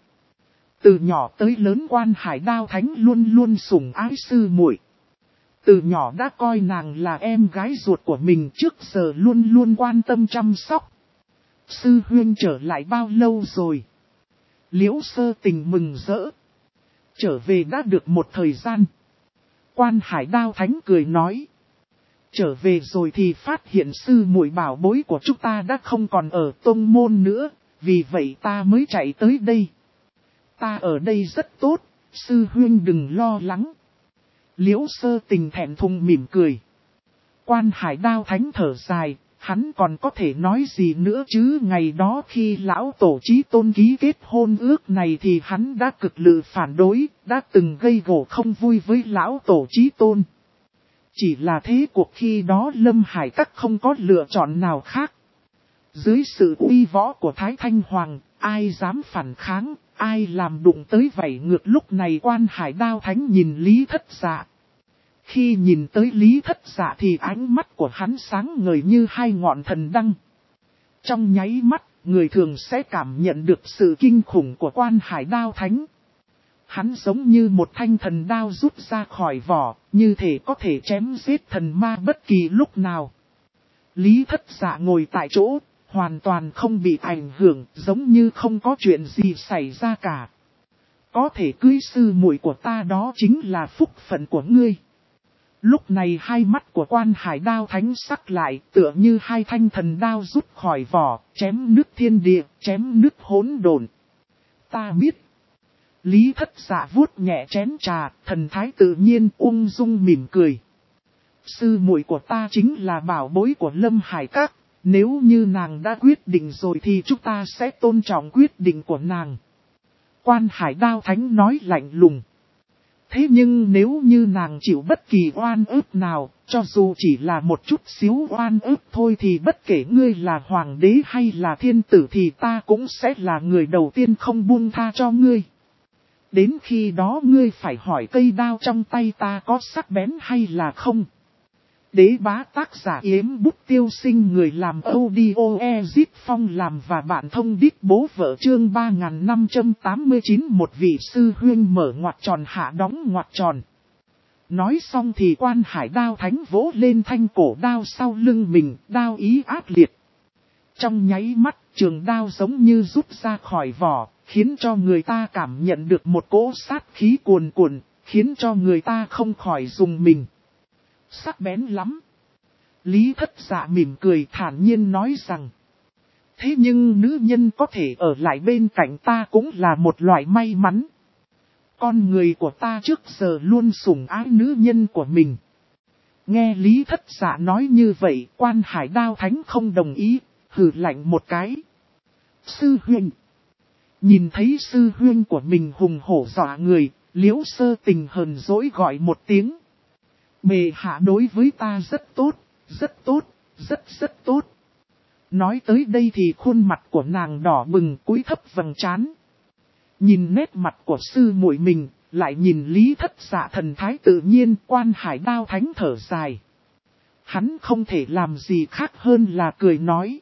Từ nhỏ tới lớn, Quan Hải Đao Thánh luôn luôn sủng ái sư muội. Từ nhỏ đã coi nàng là em gái ruột của mình, trước giờ luôn luôn quan tâm chăm sóc. Sư huynh trở lại bao lâu rồi? Liễu Sơ Tình mừng rỡ. Trở về đã được một thời gian. Quan Hải Đao Thánh cười nói. Trở về rồi thì phát hiện sư muội bảo bối của chúng ta đã không còn ở tông môn nữa, vì vậy ta mới chạy tới đây. Ta ở đây rất tốt, sư huynh đừng lo lắng. Liễu Sơ Tình thẹn thùng mỉm cười. Quan Hải Đao Thánh thở dài, hắn còn có thể nói gì nữa chứ, ngày đó khi lão tổ Chí Tôn ký kết hôn ước này thì hắn đã cực lực phản đối, đã từng gây gổ không vui với lão tổ Chí Tôn. Chỉ là thế cuộc khi đó Lâm Hải Các không có lựa chọn nào khác. Dưới sự uy võ của Thái Thanh Hoàng, ai dám phản kháng, ai làm đụng tới vậy ngược. Lúc này Quan Hải Đao Thánh nhìn Lý Thất Dạ. Khi nhìn tới Lý Thất Dạ thì ánh mắt của hắn sáng ngời như hai ngọn thần đăng. Trong nháy mắt, người thường sẽ cảm nhận được sự kinh khủng của Quan Hải Đao Thánh. Hắn giống như một thanh thần đao rút ra khỏi vỏ, như thể có thể chém giết thần ma bất kỳ lúc nào. Lý Thất Dạ ngồi tại chỗ, hoàn toàn không bị ảnh hưởng, giống như không có chuyện gì xảy ra cả. Có thể cưới sư muội của ta đó chính là phúc phận của ngươi. Lúc này hai mắt của Quan Hải Đao Thánh sắc lại, tựa như hai thanh thần đao rút khỏi vỏ, chém nứt thiên địa, chém nứt hỗn độn. Ta biết. Lý Thất Dạ vuốt nhẹ chén trà, thần thái tự nhiên ung dung mỉm cười. Sư muội của ta chính là bảo bối của Lâm Hải Các, nếu như nàng đã quyết định rồi thì chúng ta sẽ tôn trọng quyết định của nàng. Quan Hải Đao Thánh nói lạnh lùng. Thế nhưng nếu như nàng chịu bất kỳ oan ức nào, cho dù chỉ là một chút xíu oan ức thôi thì bất kể ngươi là hoàng đế hay là thiên tử thì ta cũng sẽ là người đầu tiên không buông tha cho ngươi. Đến khi đó ngươi phải hỏi cây đao trong tay ta có sắc bén hay là không. Đế bá tác giả Yếm Bút Tiêu Sinh, người làm audio Ezit Phong làm và bạn thông đít bố vợ, chương 3589. Một vị sư huynh mở ngoặc tròn hạ đóng ngoặc tròn. Nói xong thì Quan Hải Đao Thánh vỗ lên thanh cổ đao sau lưng mình, đao ý ác liệt. Trong nháy mắt, trường đao giống như rút ra khỏi vỏ, khiến cho người ta cảm nhận được một cỗ sát khí cuồn cuộn, khiến cho người ta không khỏi rùng mình. Sắc bén lắm. Lý Thất Dạ mỉm cười thản nhiên nói rằng. Thế nhưng nữ nhân có thể ở lại bên cạnh ta cũng là một loại may mắn. Con người của ta trước giờ luôn sủng ái nữ nhân của mình. Nghe Lý Thất Dạ nói như vậy, Quan Hải Đao Thánh không đồng ý, hừ lạnh một cái. Sư huynh. Nhìn thấy sư huynh của mình hùng hổ dọa người, Liễu Sơ Tình hờn dỗi gọi một tiếng. Bệ hạ đối với ta rất tốt, rất tốt, rất tốt. Nói tới đây thì khuôn mặt của nàng đỏ bừng, cúi thấp vầng trán. Nhìn nét mặt của sư muội mình, lại nhìn Lý Thất Dạ thần thái tự nhiên. Quan Hải Đao Thánh thở dài. Hắn không thể làm gì khác hơn là cười nói.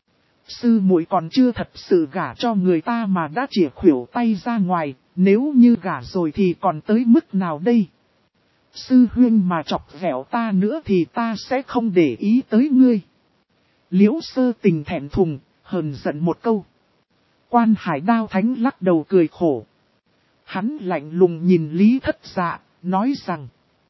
Sư muội còn chưa thật sự gả cho người ta mà đã chìa khuỷu tay ra ngoài, nếu như gả rồi thì còn tới mức nào đây? Sư huynh mà chọc ghẹo ta nữa thì ta sẽ không để ý tới ngươi. Liễu Sơ Tình thẹn thùng, hờn giận một câu. Quan Hải Đao Thánh lắc đầu cười khổ. Hắn lạnh lùng nhìn Lý Thất Dạ, nói rằng.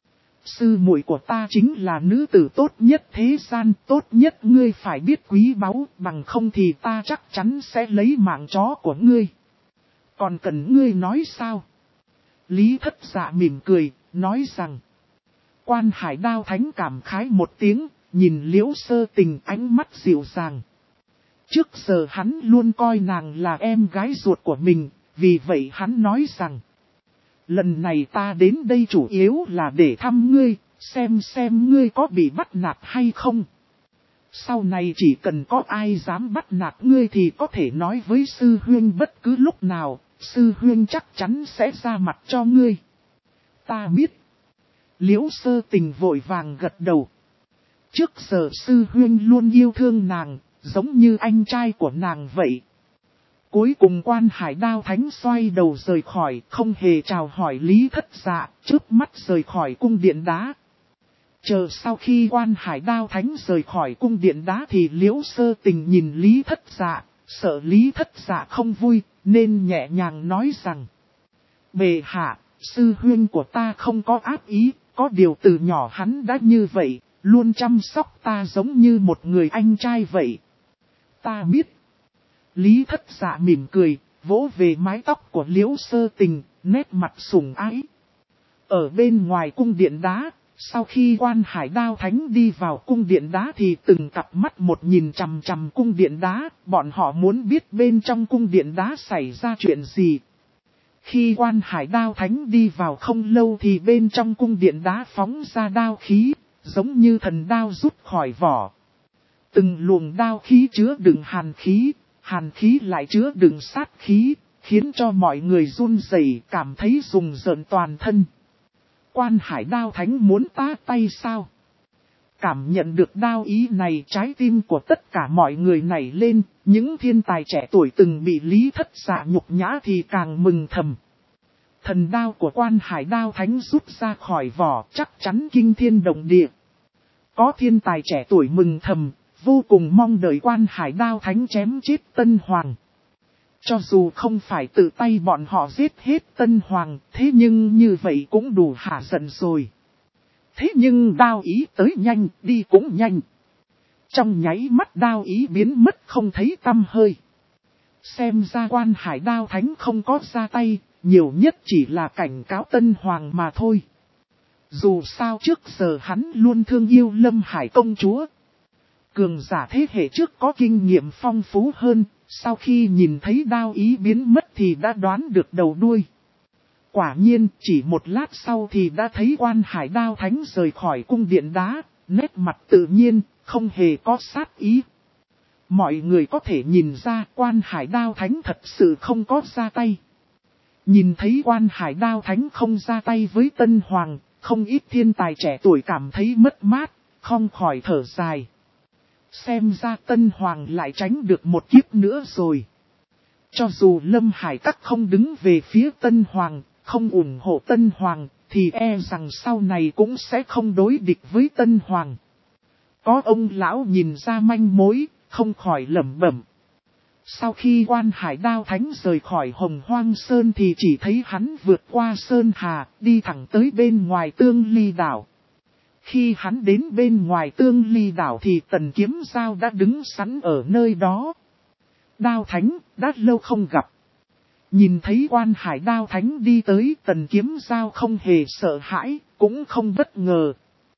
Sư muội của ta chính là nữ tử tốt nhất thế gian, tốt nhất ngươi phải biết quý báu, bằng không thì ta chắc chắn sẽ lấy mạng chó của ngươi. Còn cần ngươi nói sao? Lý Thất Dạ mỉm cười, nói rằng. Quan Hải Đao Thánh cảm khái một tiếng, nhìn Liễu Sơ Tình ánh mắt dịu dàng. Trước giờ hắn luôn coi nàng là em gái ruột của mình, vì vậy hắn nói rằng. Lần này ta đến đây chủ yếu là để thăm ngươi, xem ngươi có bị bắt nạt hay không. Sau này chỉ cần có ai dám bắt nạt ngươi thì có thể nói với sư huynh bất cứ lúc nào, sư huynh chắc chắn sẽ ra mặt cho ngươi. Ta biết. Liễu Sơ Tình vội vàng gật đầu. Trước giờ sư huynh luôn yêu thương nàng, giống như anh trai của nàng vậy. Cuối cùng Quan Hải Đao Thánh xoay đầu rời khỏi, không hề chào hỏi Lý Thất Dạ, trước mắt rời khỏi cung điện đá. Chờ sau khi Quan Hải Đao Thánh rời khỏi cung điện đá thì Liễu Sơ Tình nhìn Lý Thất Dạ, sợ Lý Thất Dạ không vui, nên nhẹ nhàng nói rằng: Bệ hạ, sư huynh của ta không có ác ý, có điều từ nhỏ hắn đã như vậy, luôn chăm sóc ta giống như một người anh trai vậy. Ta biết. Lý Thất Dạ mỉm cười, vỗ về mái tóc của Liễu Sơ Tình, nét mặt sủng ái. Ở bên ngoài cung điện đá, sau khi Quan Hải Đao Thánh đi vào cung điện đá thì từng cặp mắt một nhìn chằm chằm cung điện đá, bọn họ muốn biết bên trong cung điện đá xảy ra chuyện gì. Khi Quan Hải Đao Thánh đi vào không lâu thì bên trong cung điện đá phóng ra đao khí, giống như thần đao rút khỏi vỏ. Từng luồng đao khí chứa đựng hàn khí lại chứa đựng sát khí, khiến cho mọi người run rẩy, cảm thấy rùng rợn toàn thân. Quan Hải Đao Thánh muốn ta tay sao? Cảm nhận được đao ý này, trái tim của tất cả mọi người nảy lên, những thiên tài trẻ tuổi từng bị Lý Thất Dạ nhục nhã thì càng mừng thầm. Thần đao của Quan Hải Đao Thánh rút ra khỏi vỏ, chắc chắn kinh thiên động địa. Có thiên tài trẻ tuổi mừng thầm, vô cùng mong đợi Quan Hải Đao Thánh chém chết Tân Hoàng. Cho dù không phải tự tay bọn họ giết hết Tân Hoàng, thế nhưng như vậy cũng đủ hả giận rồi. Thế nhưng đao ý tới nhanh, đi cũng nhanh. Trong nháy mắt đao ý biến mất không thấy tăm hơi. Xem ra Quan Hải Đao Thánh không có ra tay, nhiều nhất chỉ là cảnh cáo Tân Hoàng mà thôi. Dù sao trước giờ hắn luôn thương yêu Lâm Hải công chúa. Cường giả thế hệ trước có kinh nghiệm phong phú hơn, sau khi nhìn thấy đao ý biến mất thì đã đoán được đầu đuôi. Quả nhiên, chỉ một lát sau thì đã thấy Quan Hải Đao Thánh rời khỏi cung điện đá, nét mặt tự nhiên, không hề có sát ý. Mọi người có thể nhìn ra Quan Hải Đao Thánh thật sự không có ra tay. Nhìn thấy Quan Hải Đao Thánh không ra tay với Tân Hoàng, không ít thiên tài trẻ tuổi cảm thấy mất mát, không khỏi thở dài. Xem ra Tân Hoàng lại tránh được một kiếp nữa rồi. Cho dù Lâm Hải Các không đứng về phía Tân Hoàng, không ủng hộ Tân Hoàng, thì e rằng sau này cũng sẽ không đối địch với Tân Hoàng. Có ông lão nhìn ra manh mối, không khỏi lẩm bẩm. Sau khi Quan Hải Đao Thánh rời khỏi Hồng Hoang Sơn thì chỉ thấy hắn vượt qua Sơn Hà, đi thẳng tới bên ngoài Tương Ly Đảo. Khi hắn đến bên ngoài Tương Ly Đảo thì Tần Kiếm Giao đã đứng sẵn ở nơi đó. Đao Thánh, đã lâu không gặp. Nhìn thấy Quan Hải Đao Thánh đi tới, Tần Kiếm Giao không hề sợ hãi, cũng không bất ngờ.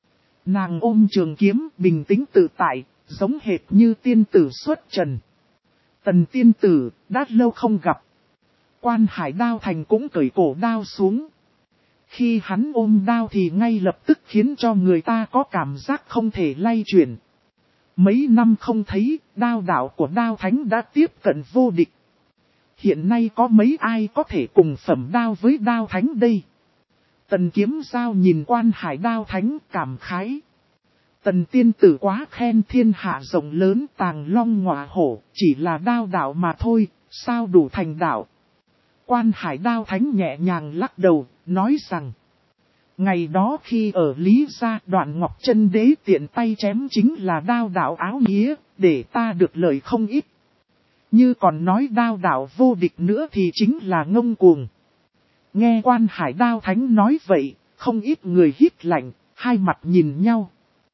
Nàng ôm trường kiếm, bình tĩnh tự tại, giống hệt như tiên tử xuất trần. Tần tiên tử, đã lâu không gặp. Quan Hải Đao Thành cũng cởi cổ đao xuống. Khi hắn ôm đao thì ngay lập tức khiến cho người ta có cảm giác không thể lay chuyển. Mấy năm không thấy, đao đạo của Đao Thánh đã tiếp cận vô địch. Hiện nay có mấy ai có thể cùng phẩm đao với Đao Thánh đây? Tần Kiếm Giao nhìn Quan Hải Đao Thánh cảm khái. Tần tiên tử quá khen thiên hạ rộng lớn tàng long ngọa hổ, chỉ là đao đạo mà thôi, sao đủ thành đạo? Quan Hải Đao Thánh nhẹ nhàng lắc đầu, nói rằng. Ngày đó khi ở Lý Gia, Đoạn Ngọc Chân Đế tiện tay chém chính là đao đạo áo nghĩa, để ta được lợi không ít. Như còn nói đao đạo vô địch nữa thì chính là ngông cuồng. Nghe Quan Hải Đao Thánh nói vậy, không ít người hít lạnh, hai mặt nhìn nhau.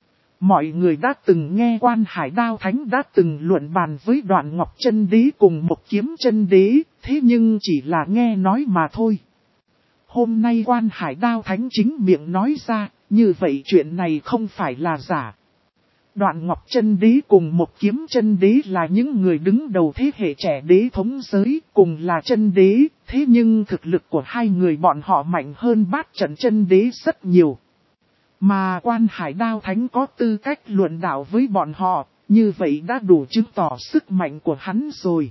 Mọi người đã từng nghe Quan Hải Đao Thánh đã từng luận bàn với Đoạn Ngọc Chân Đế cùng một Kiếm Chân Đế, thế nhưng chỉ là nghe nói mà thôi. Hôm nay Quan Hải Đao Thánh chính miệng nói ra, như vậy chuyện này không phải là giả. Đoạn Ngọc Chân Đế cùng một Kiếm Chân Đế là những người đứng đầu thế hệ trẻ đế thống giới, cùng là chân đế, thế nhưng thực lực của hai người bọn họ mạnh hơn Bát Trận Chân Đế rất nhiều. Mà Quan Hải Đao Thánh có tư cách luận đạo với bọn họ, như vậy đã đủ chứng tỏ sức mạnh của hắn rồi.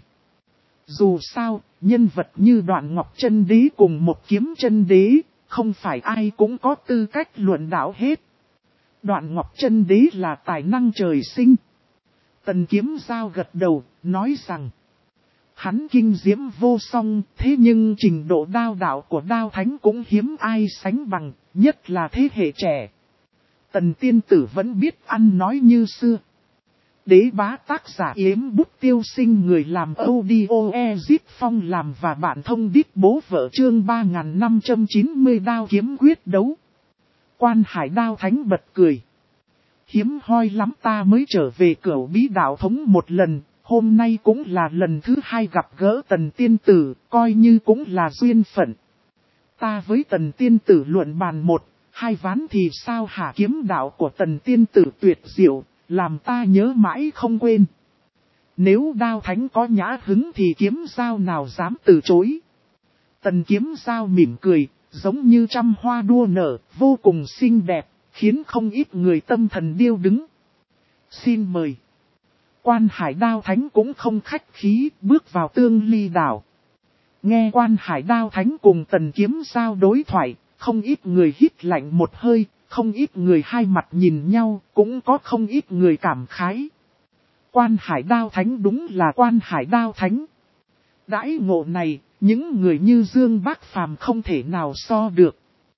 Dù sao, nhân vật như Đoạn Ngọc Chân Đế cùng Một Kiếm Chân Đế, không phải ai cũng có tư cách luận đạo hết. Đoạn Ngọc Chân Đế là tài năng trời sinh. Tần Kiếm Giao gật đầu, nói rằng, hắn kinh diễm vô song, thế nhưng trình độ đao đạo của Đao Thánh cũng hiếm ai sánh bằng, nhất là thế hệ trẻ. Tần Tiên Tử vẫn biết ăn nói như xưa. Đế bá tác giả Yếm Bút Tiêu Sinh, người làm audio Ezip Phong làm và bạn thông đít bố vợ, chương 3590 đao kiếm quyết đấu. Quan Hải Đao Thánh bật cười. Hiếm hoi lắm ta mới trở về Cửu Bí Đạo Thống một lần, hôm nay cũng là lần thứ hai gặp gỡ Tần Tiên Tử, coi như cũng là duyên phận. Ta với Tần Tiên Tử luận bàn 1-2 ván thì sao hả? Kiếm đạo của Tần Tiên Tử tuyệt diệu, làm ta nhớ mãi không quên. Nếu Đao Thánh có nhã hứng thì Kiếm Giao nào dám từ chối. Tần Kiếm Giao mỉm cười, giống như trăm hoa đua nở, vô cùng xinh đẹp, khiến không ít người tâm thần điêu đứng. Xin mời. Quan Hải Đao Thánh cũng không khách khí, bước vào Tương Ly Đảo. Nghe Quan Hải Đao Thánh cùng Tần Kiếm Giao đối thoại, không ít người hít lạnh một hơi, không ít người hai mặt nhìn nhau, cũng có không ít người cảm khái. Quan Hải Đao Thánh đúng là Quan Hải Đao Thánh. Đãi ngộ này, những người như Dương Bác Phàm không thể nào so được.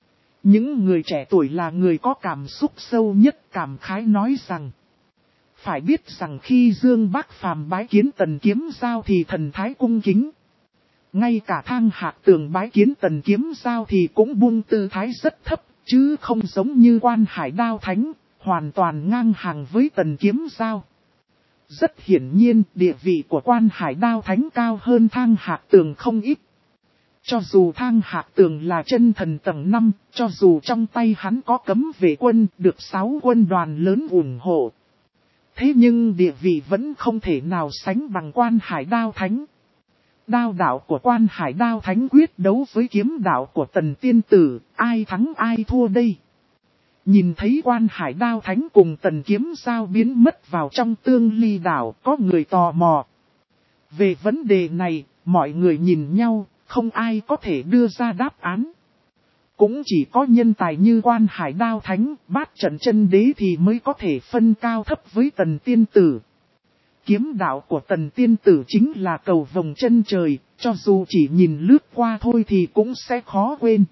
Những người trẻ tuổi là người có cảm xúc sâu nhất, cảm khái nói rằng. Phải biết rằng khi Dương Bác Phàm bái kiến Tần Kiếm Giao thì thần thái cung kính. Ngay cả Thang Hạc Tường bái kiến Tần Kiếm Giao thì cũng buông tư thái rất thấp, chứ không giống như Quan Hải Đao Thánh, hoàn toàn ngang hàng với Tần Kiếm Giao. Rất hiển nhiên, địa vị của Quan Hải Đao Thánh cao hơn Thang Hạc Tường không ít. Cho dù Thang Hạc Tường là chân thần tầng 5, cho dù trong tay hắn có cấm vệ quân, được 6 quân đoàn lớn ủng hộ. Thế nhưng địa vị vẫn không thể nào sánh bằng Quan Hải Đao Thánh. Đao đạo của Quan Hải Đao Thánh quyết đấu với kiếm đạo của Tần Tiên Tử, ai thắng ai thua đây? Nhìn thấy Quan Hải Đao Thánh cùng Tần Kiếm Giao biến mất vào trong Tương Ly Đảo, có người tò mò. Về vấn đề này, mọi người nhìn nhau, không ai có thể đưa ra đáp án. Cũng chỉ có nhân tài như Quan Hải Đao Thánh, Bát Trận Chân Đế thì mới có thể phân cao thấp với Tần Tiên Tử. Kiếm đạo của Tần Tiên Tử chính là cầu vồng chân trời, cho dù chỉ nhìn lướt qua thôi thì cũng sẽ khó quên.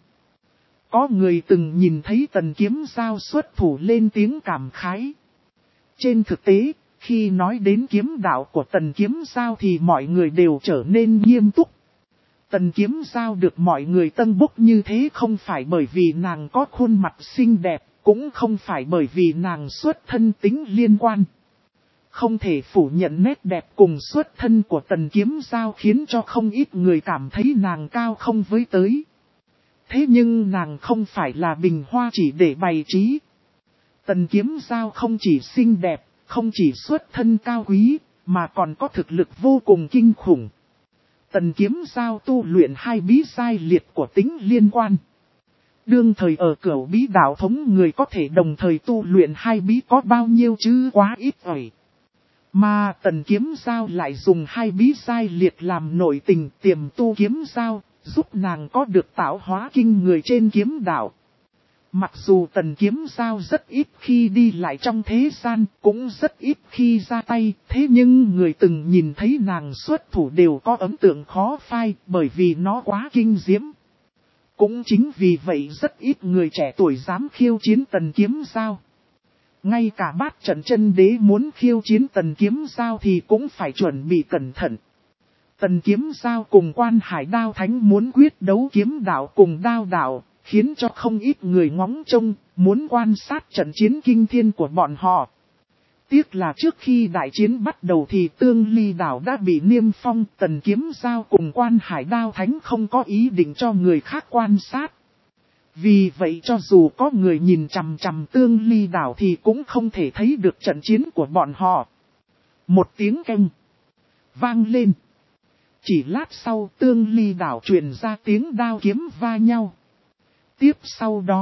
Có người từng nhìn thấy Tần Kiếm Giao xuất thủ lên tiếng cảm khái. Trên thực tế, khi nói đến kiếm đạo của Tần Kiếm Giao thì mọi người đều trở nên nghiêm túc. Tần Kiếm Giao được mọi người tân bốc như thế không phải bởi vì nàng có khuôn mặt xinh đẹp, cũng không phải bởi vì nàng xuất thân tính liên quan. Không thể phủ nhận nét đẹp cùng xuất thân của Tần Kiếm Giao khiến cho không ít người cảm thấy nàng cao không với tới. Thế nhưng nàng không phải là bình hoa chỉ để bày trí. Tần Kiếm Giao không chỉ xinh đẹp, không chỉ xuất thân cao quý, mà còn có thực lực vô cùng kinh khủng. Tần Kiếm Giao tu luyện 2 bí giai liệt của tính liên quan. Đương thời ở Cửu Bí Đạo Thống người có thể đồng thời tu luyện 2 bí có bao nhiêu chứ quá ít ỏi. Mà Tần Kiếm Giao lại dùng 2 bí giai liệt làm nội tình tiềm tu kiếm giao, giúp nàng có được tạo hóa kinh người trên kiếm đạo. Mặc dù Tần Kiếm Giao rất ít khi đi lại trong thế gian, cũng rất ít khi ra tay, thế nhưng người từng nhìn thấy nàng xuất thủ đều có ấn tượng khó phai, bởi vì nó quá kinh diễm. Cũng chính vì vậy rất ít người trẻ tuổi dám khiêu chiến Tần Kiếm Giao. Ngay cả Bát Trận Chân Đế muốn khiêu chiến Tần Kiếm Giao thì cũng phải chuẩn bị cẩn thận. Tần Kiếm Giao cùng Quan Hải Đao Thánh muốn quyết đấu kiếm đạo cùng đao đạo, khiến cho không ít người ngóng trông, muốn quan sát trận chiến kinh thiên của bọn họ. Tiếc là trước khi đại chiến bắt đầu thì Tương Ly Đảo đã bị niêm phong, Tần Kiếm Giao cùng Quan Hải Đao Thánh không có ý định cho người khác quan sát. Vì vậy cho dù có người nhìn chằm chằm Tương Ly Đảo thì cũng không thể thấy được trận chiến của bọn họ. Một tiếng keng vang lên. Chỉ lát sau Tương Ly Đảo truyền ra tiếng đao kiếm va nhau. Tiếp sau đó,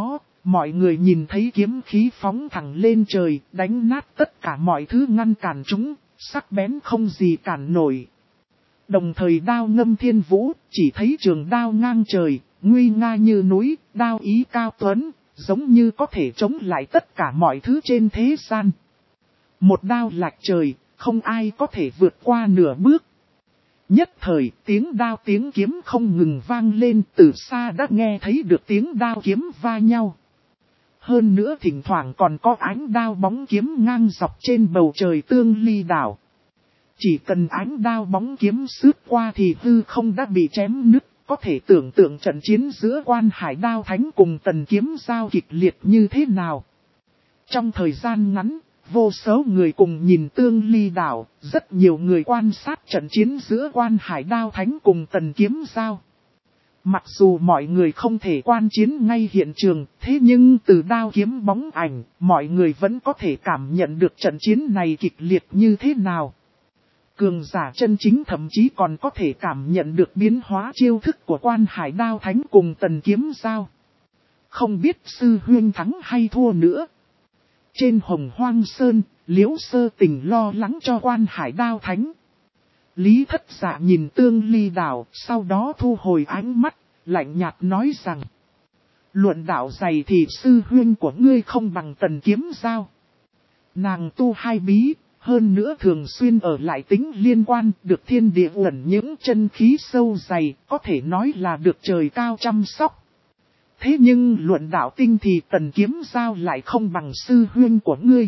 Mọi người nhìn thấy kiếm khí phóng thẳng lên trời, đánh nát tất cả mọi thứ ngăn cản chúng, sắc bén không gì cản nổi. Đồng thời đao ngâm thiên vũ, chỉ thấy trường đao ngang trời, nguy nga như núi, đao ý cao tuấn, giống như có thể chống lại tất cả mọi thứ trên thế gian. Một đao lạch trời, không ai có thể vượt qua nửa bước. Nhất thời tiếng đao tiếng kiếm không ngừng vang lên, từ xa đã nghe thấy được tiếng đao kiếm va nhau. Hơn nữa thỉnh thoảng còn có ánh đao bóng kiếm ngang dọc trên bầu trời Tương Ly đảo. Chỉ cần ánh đao bóng kiếm sướt qua thì hư không đã bị chém nứt, có thể tưởng tượng trận chiến giữa Quan Hải Đao Thánh cùng Tần Kiếm Giao kịch liệt như thế nào. Trong thời gian ngắn, vô số người cùng nhìn Tương Ly đảo, rất nhiều người quan sát trận chiến giữa Quan Hải Đao Thánh cùng Tần Kiếm Giao. Mặc dù mọi người không thể quan chiến ngay hiện trường, thế nhưng từ đao kiếm bóng ảnh, mọi người vẫn có thể cảm nhận được trận chiến này kịch liệt như thế nào. Cường giả chân chính thậm chí còn có thể cảm nhận được biến hóa chiêu thức của Quan Hải Đao Thánh cùng Tần Kiếm Giao. Không biết sư huynh thắng hay thua nữa. Trên Hồng Hoang Sơn, Liễu Sơ Tình lo lắng cho Quan Hải Đao Thánh. Lý Thất Dạ nhìn Tương Ly đảo, sau đó thu hồi ánh mắt, lạnh nhạt nói rằng: luận đạo dày thì sư huynh của ngươi không bằng Tần Kiếm Giao. Nàng tu hai bí, hơn nữa thường xuyên ở lại tính liên quan, được thiên địa ẩn những chân khí sâu dày, có thể nói là được trời cao chăm sóc. Thế nhưng luận đạo tinh thì Tần Kiếm Giao lại không bằng sư huynh của ngươi.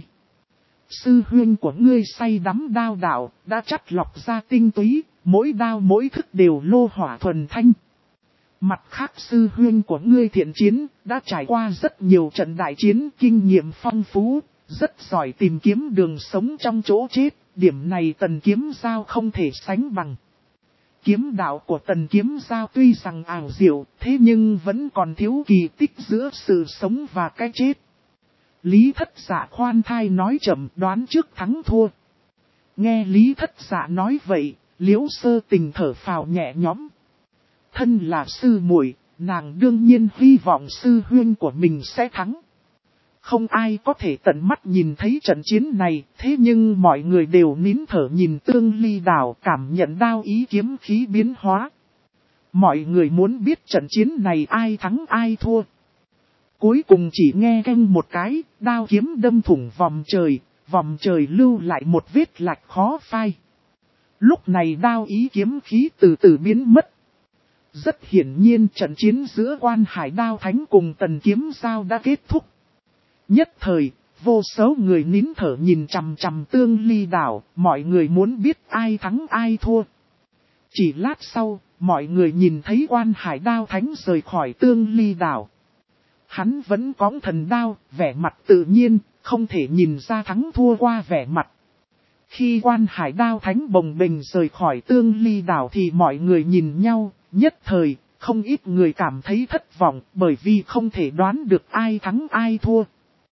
Sư huynh của ngươi say đắm đao đạo, đã chắt lọc ra tinh túy, mỗi đao mỗi thức đều lô hỏa thuần thanh. Mặt khác sư huynh của ngươi thiện chiến, đã trải qua rất nhiều trận đại chiến, kinh nghiệm phong phú, rất giỏi tìm kiếm đường sống trong chỗ chết, điểm này Tần Kiếm Giao không thể sánh bằng. Kiếm đạo của Tần Kiếm Giao tuy rằng ảo diệu, thế nhưng vẫn còn thiếu kỳ tích giữa sự sống và cái chết. Lý Thất Dạ khoan thai nói chậm, đoán trước thắng thua. Nghe Lý Thất Dạ nói vậy, Liễu Sơ Tình thở phào nhẹ nhõm. Thân là sư muội, nàng đương nhiên hy vọng sư huynh của mình sẽ thắng. Không ai có thể tận mắt nhìn thấy trận chiến này, thế nhưng mọi người đều nín thở nhìn Tương Ly đảo, cảm nhận đao ý kiếm khí biến hóa. Mọi người muốn biết trận chiến này ai thắng ai thua. Cuối cùng chỉ nghe canh một cái, đao kiếm đâm thủng vòng trời lưu lại một vết lạch khó phai. Lúc này đao ý kiếm khí từ từ biến mất. Rất hiển nhiên trận chiến giữa Quan Hải Đao Thánh cùng Tần Kiếm Giao đã kết thúc. Nhất thời, vô số người nín thở nhìn chằm chằm Tương Ly đảo, mọi người muốn biết ai thắng ai thua. Chỉ lát sau, mọi người nhìn thấy Quan Hải Đao Thánh rời khỏi Tương Ly đảo. Hắn vẫn cõng thần đao, vẻ mặt tự nhiên, không thể nhìn ra thắng thua qua vẻ mặt. Khi Quan Hải Đao Thánh bồng bềnh rời khỏi Tương Ly đảo thì mọi người nhìn nhau, nhất thời, không ít người cảm thấy thất vọng bởi vì không thể đoán được ai thắng ai thua.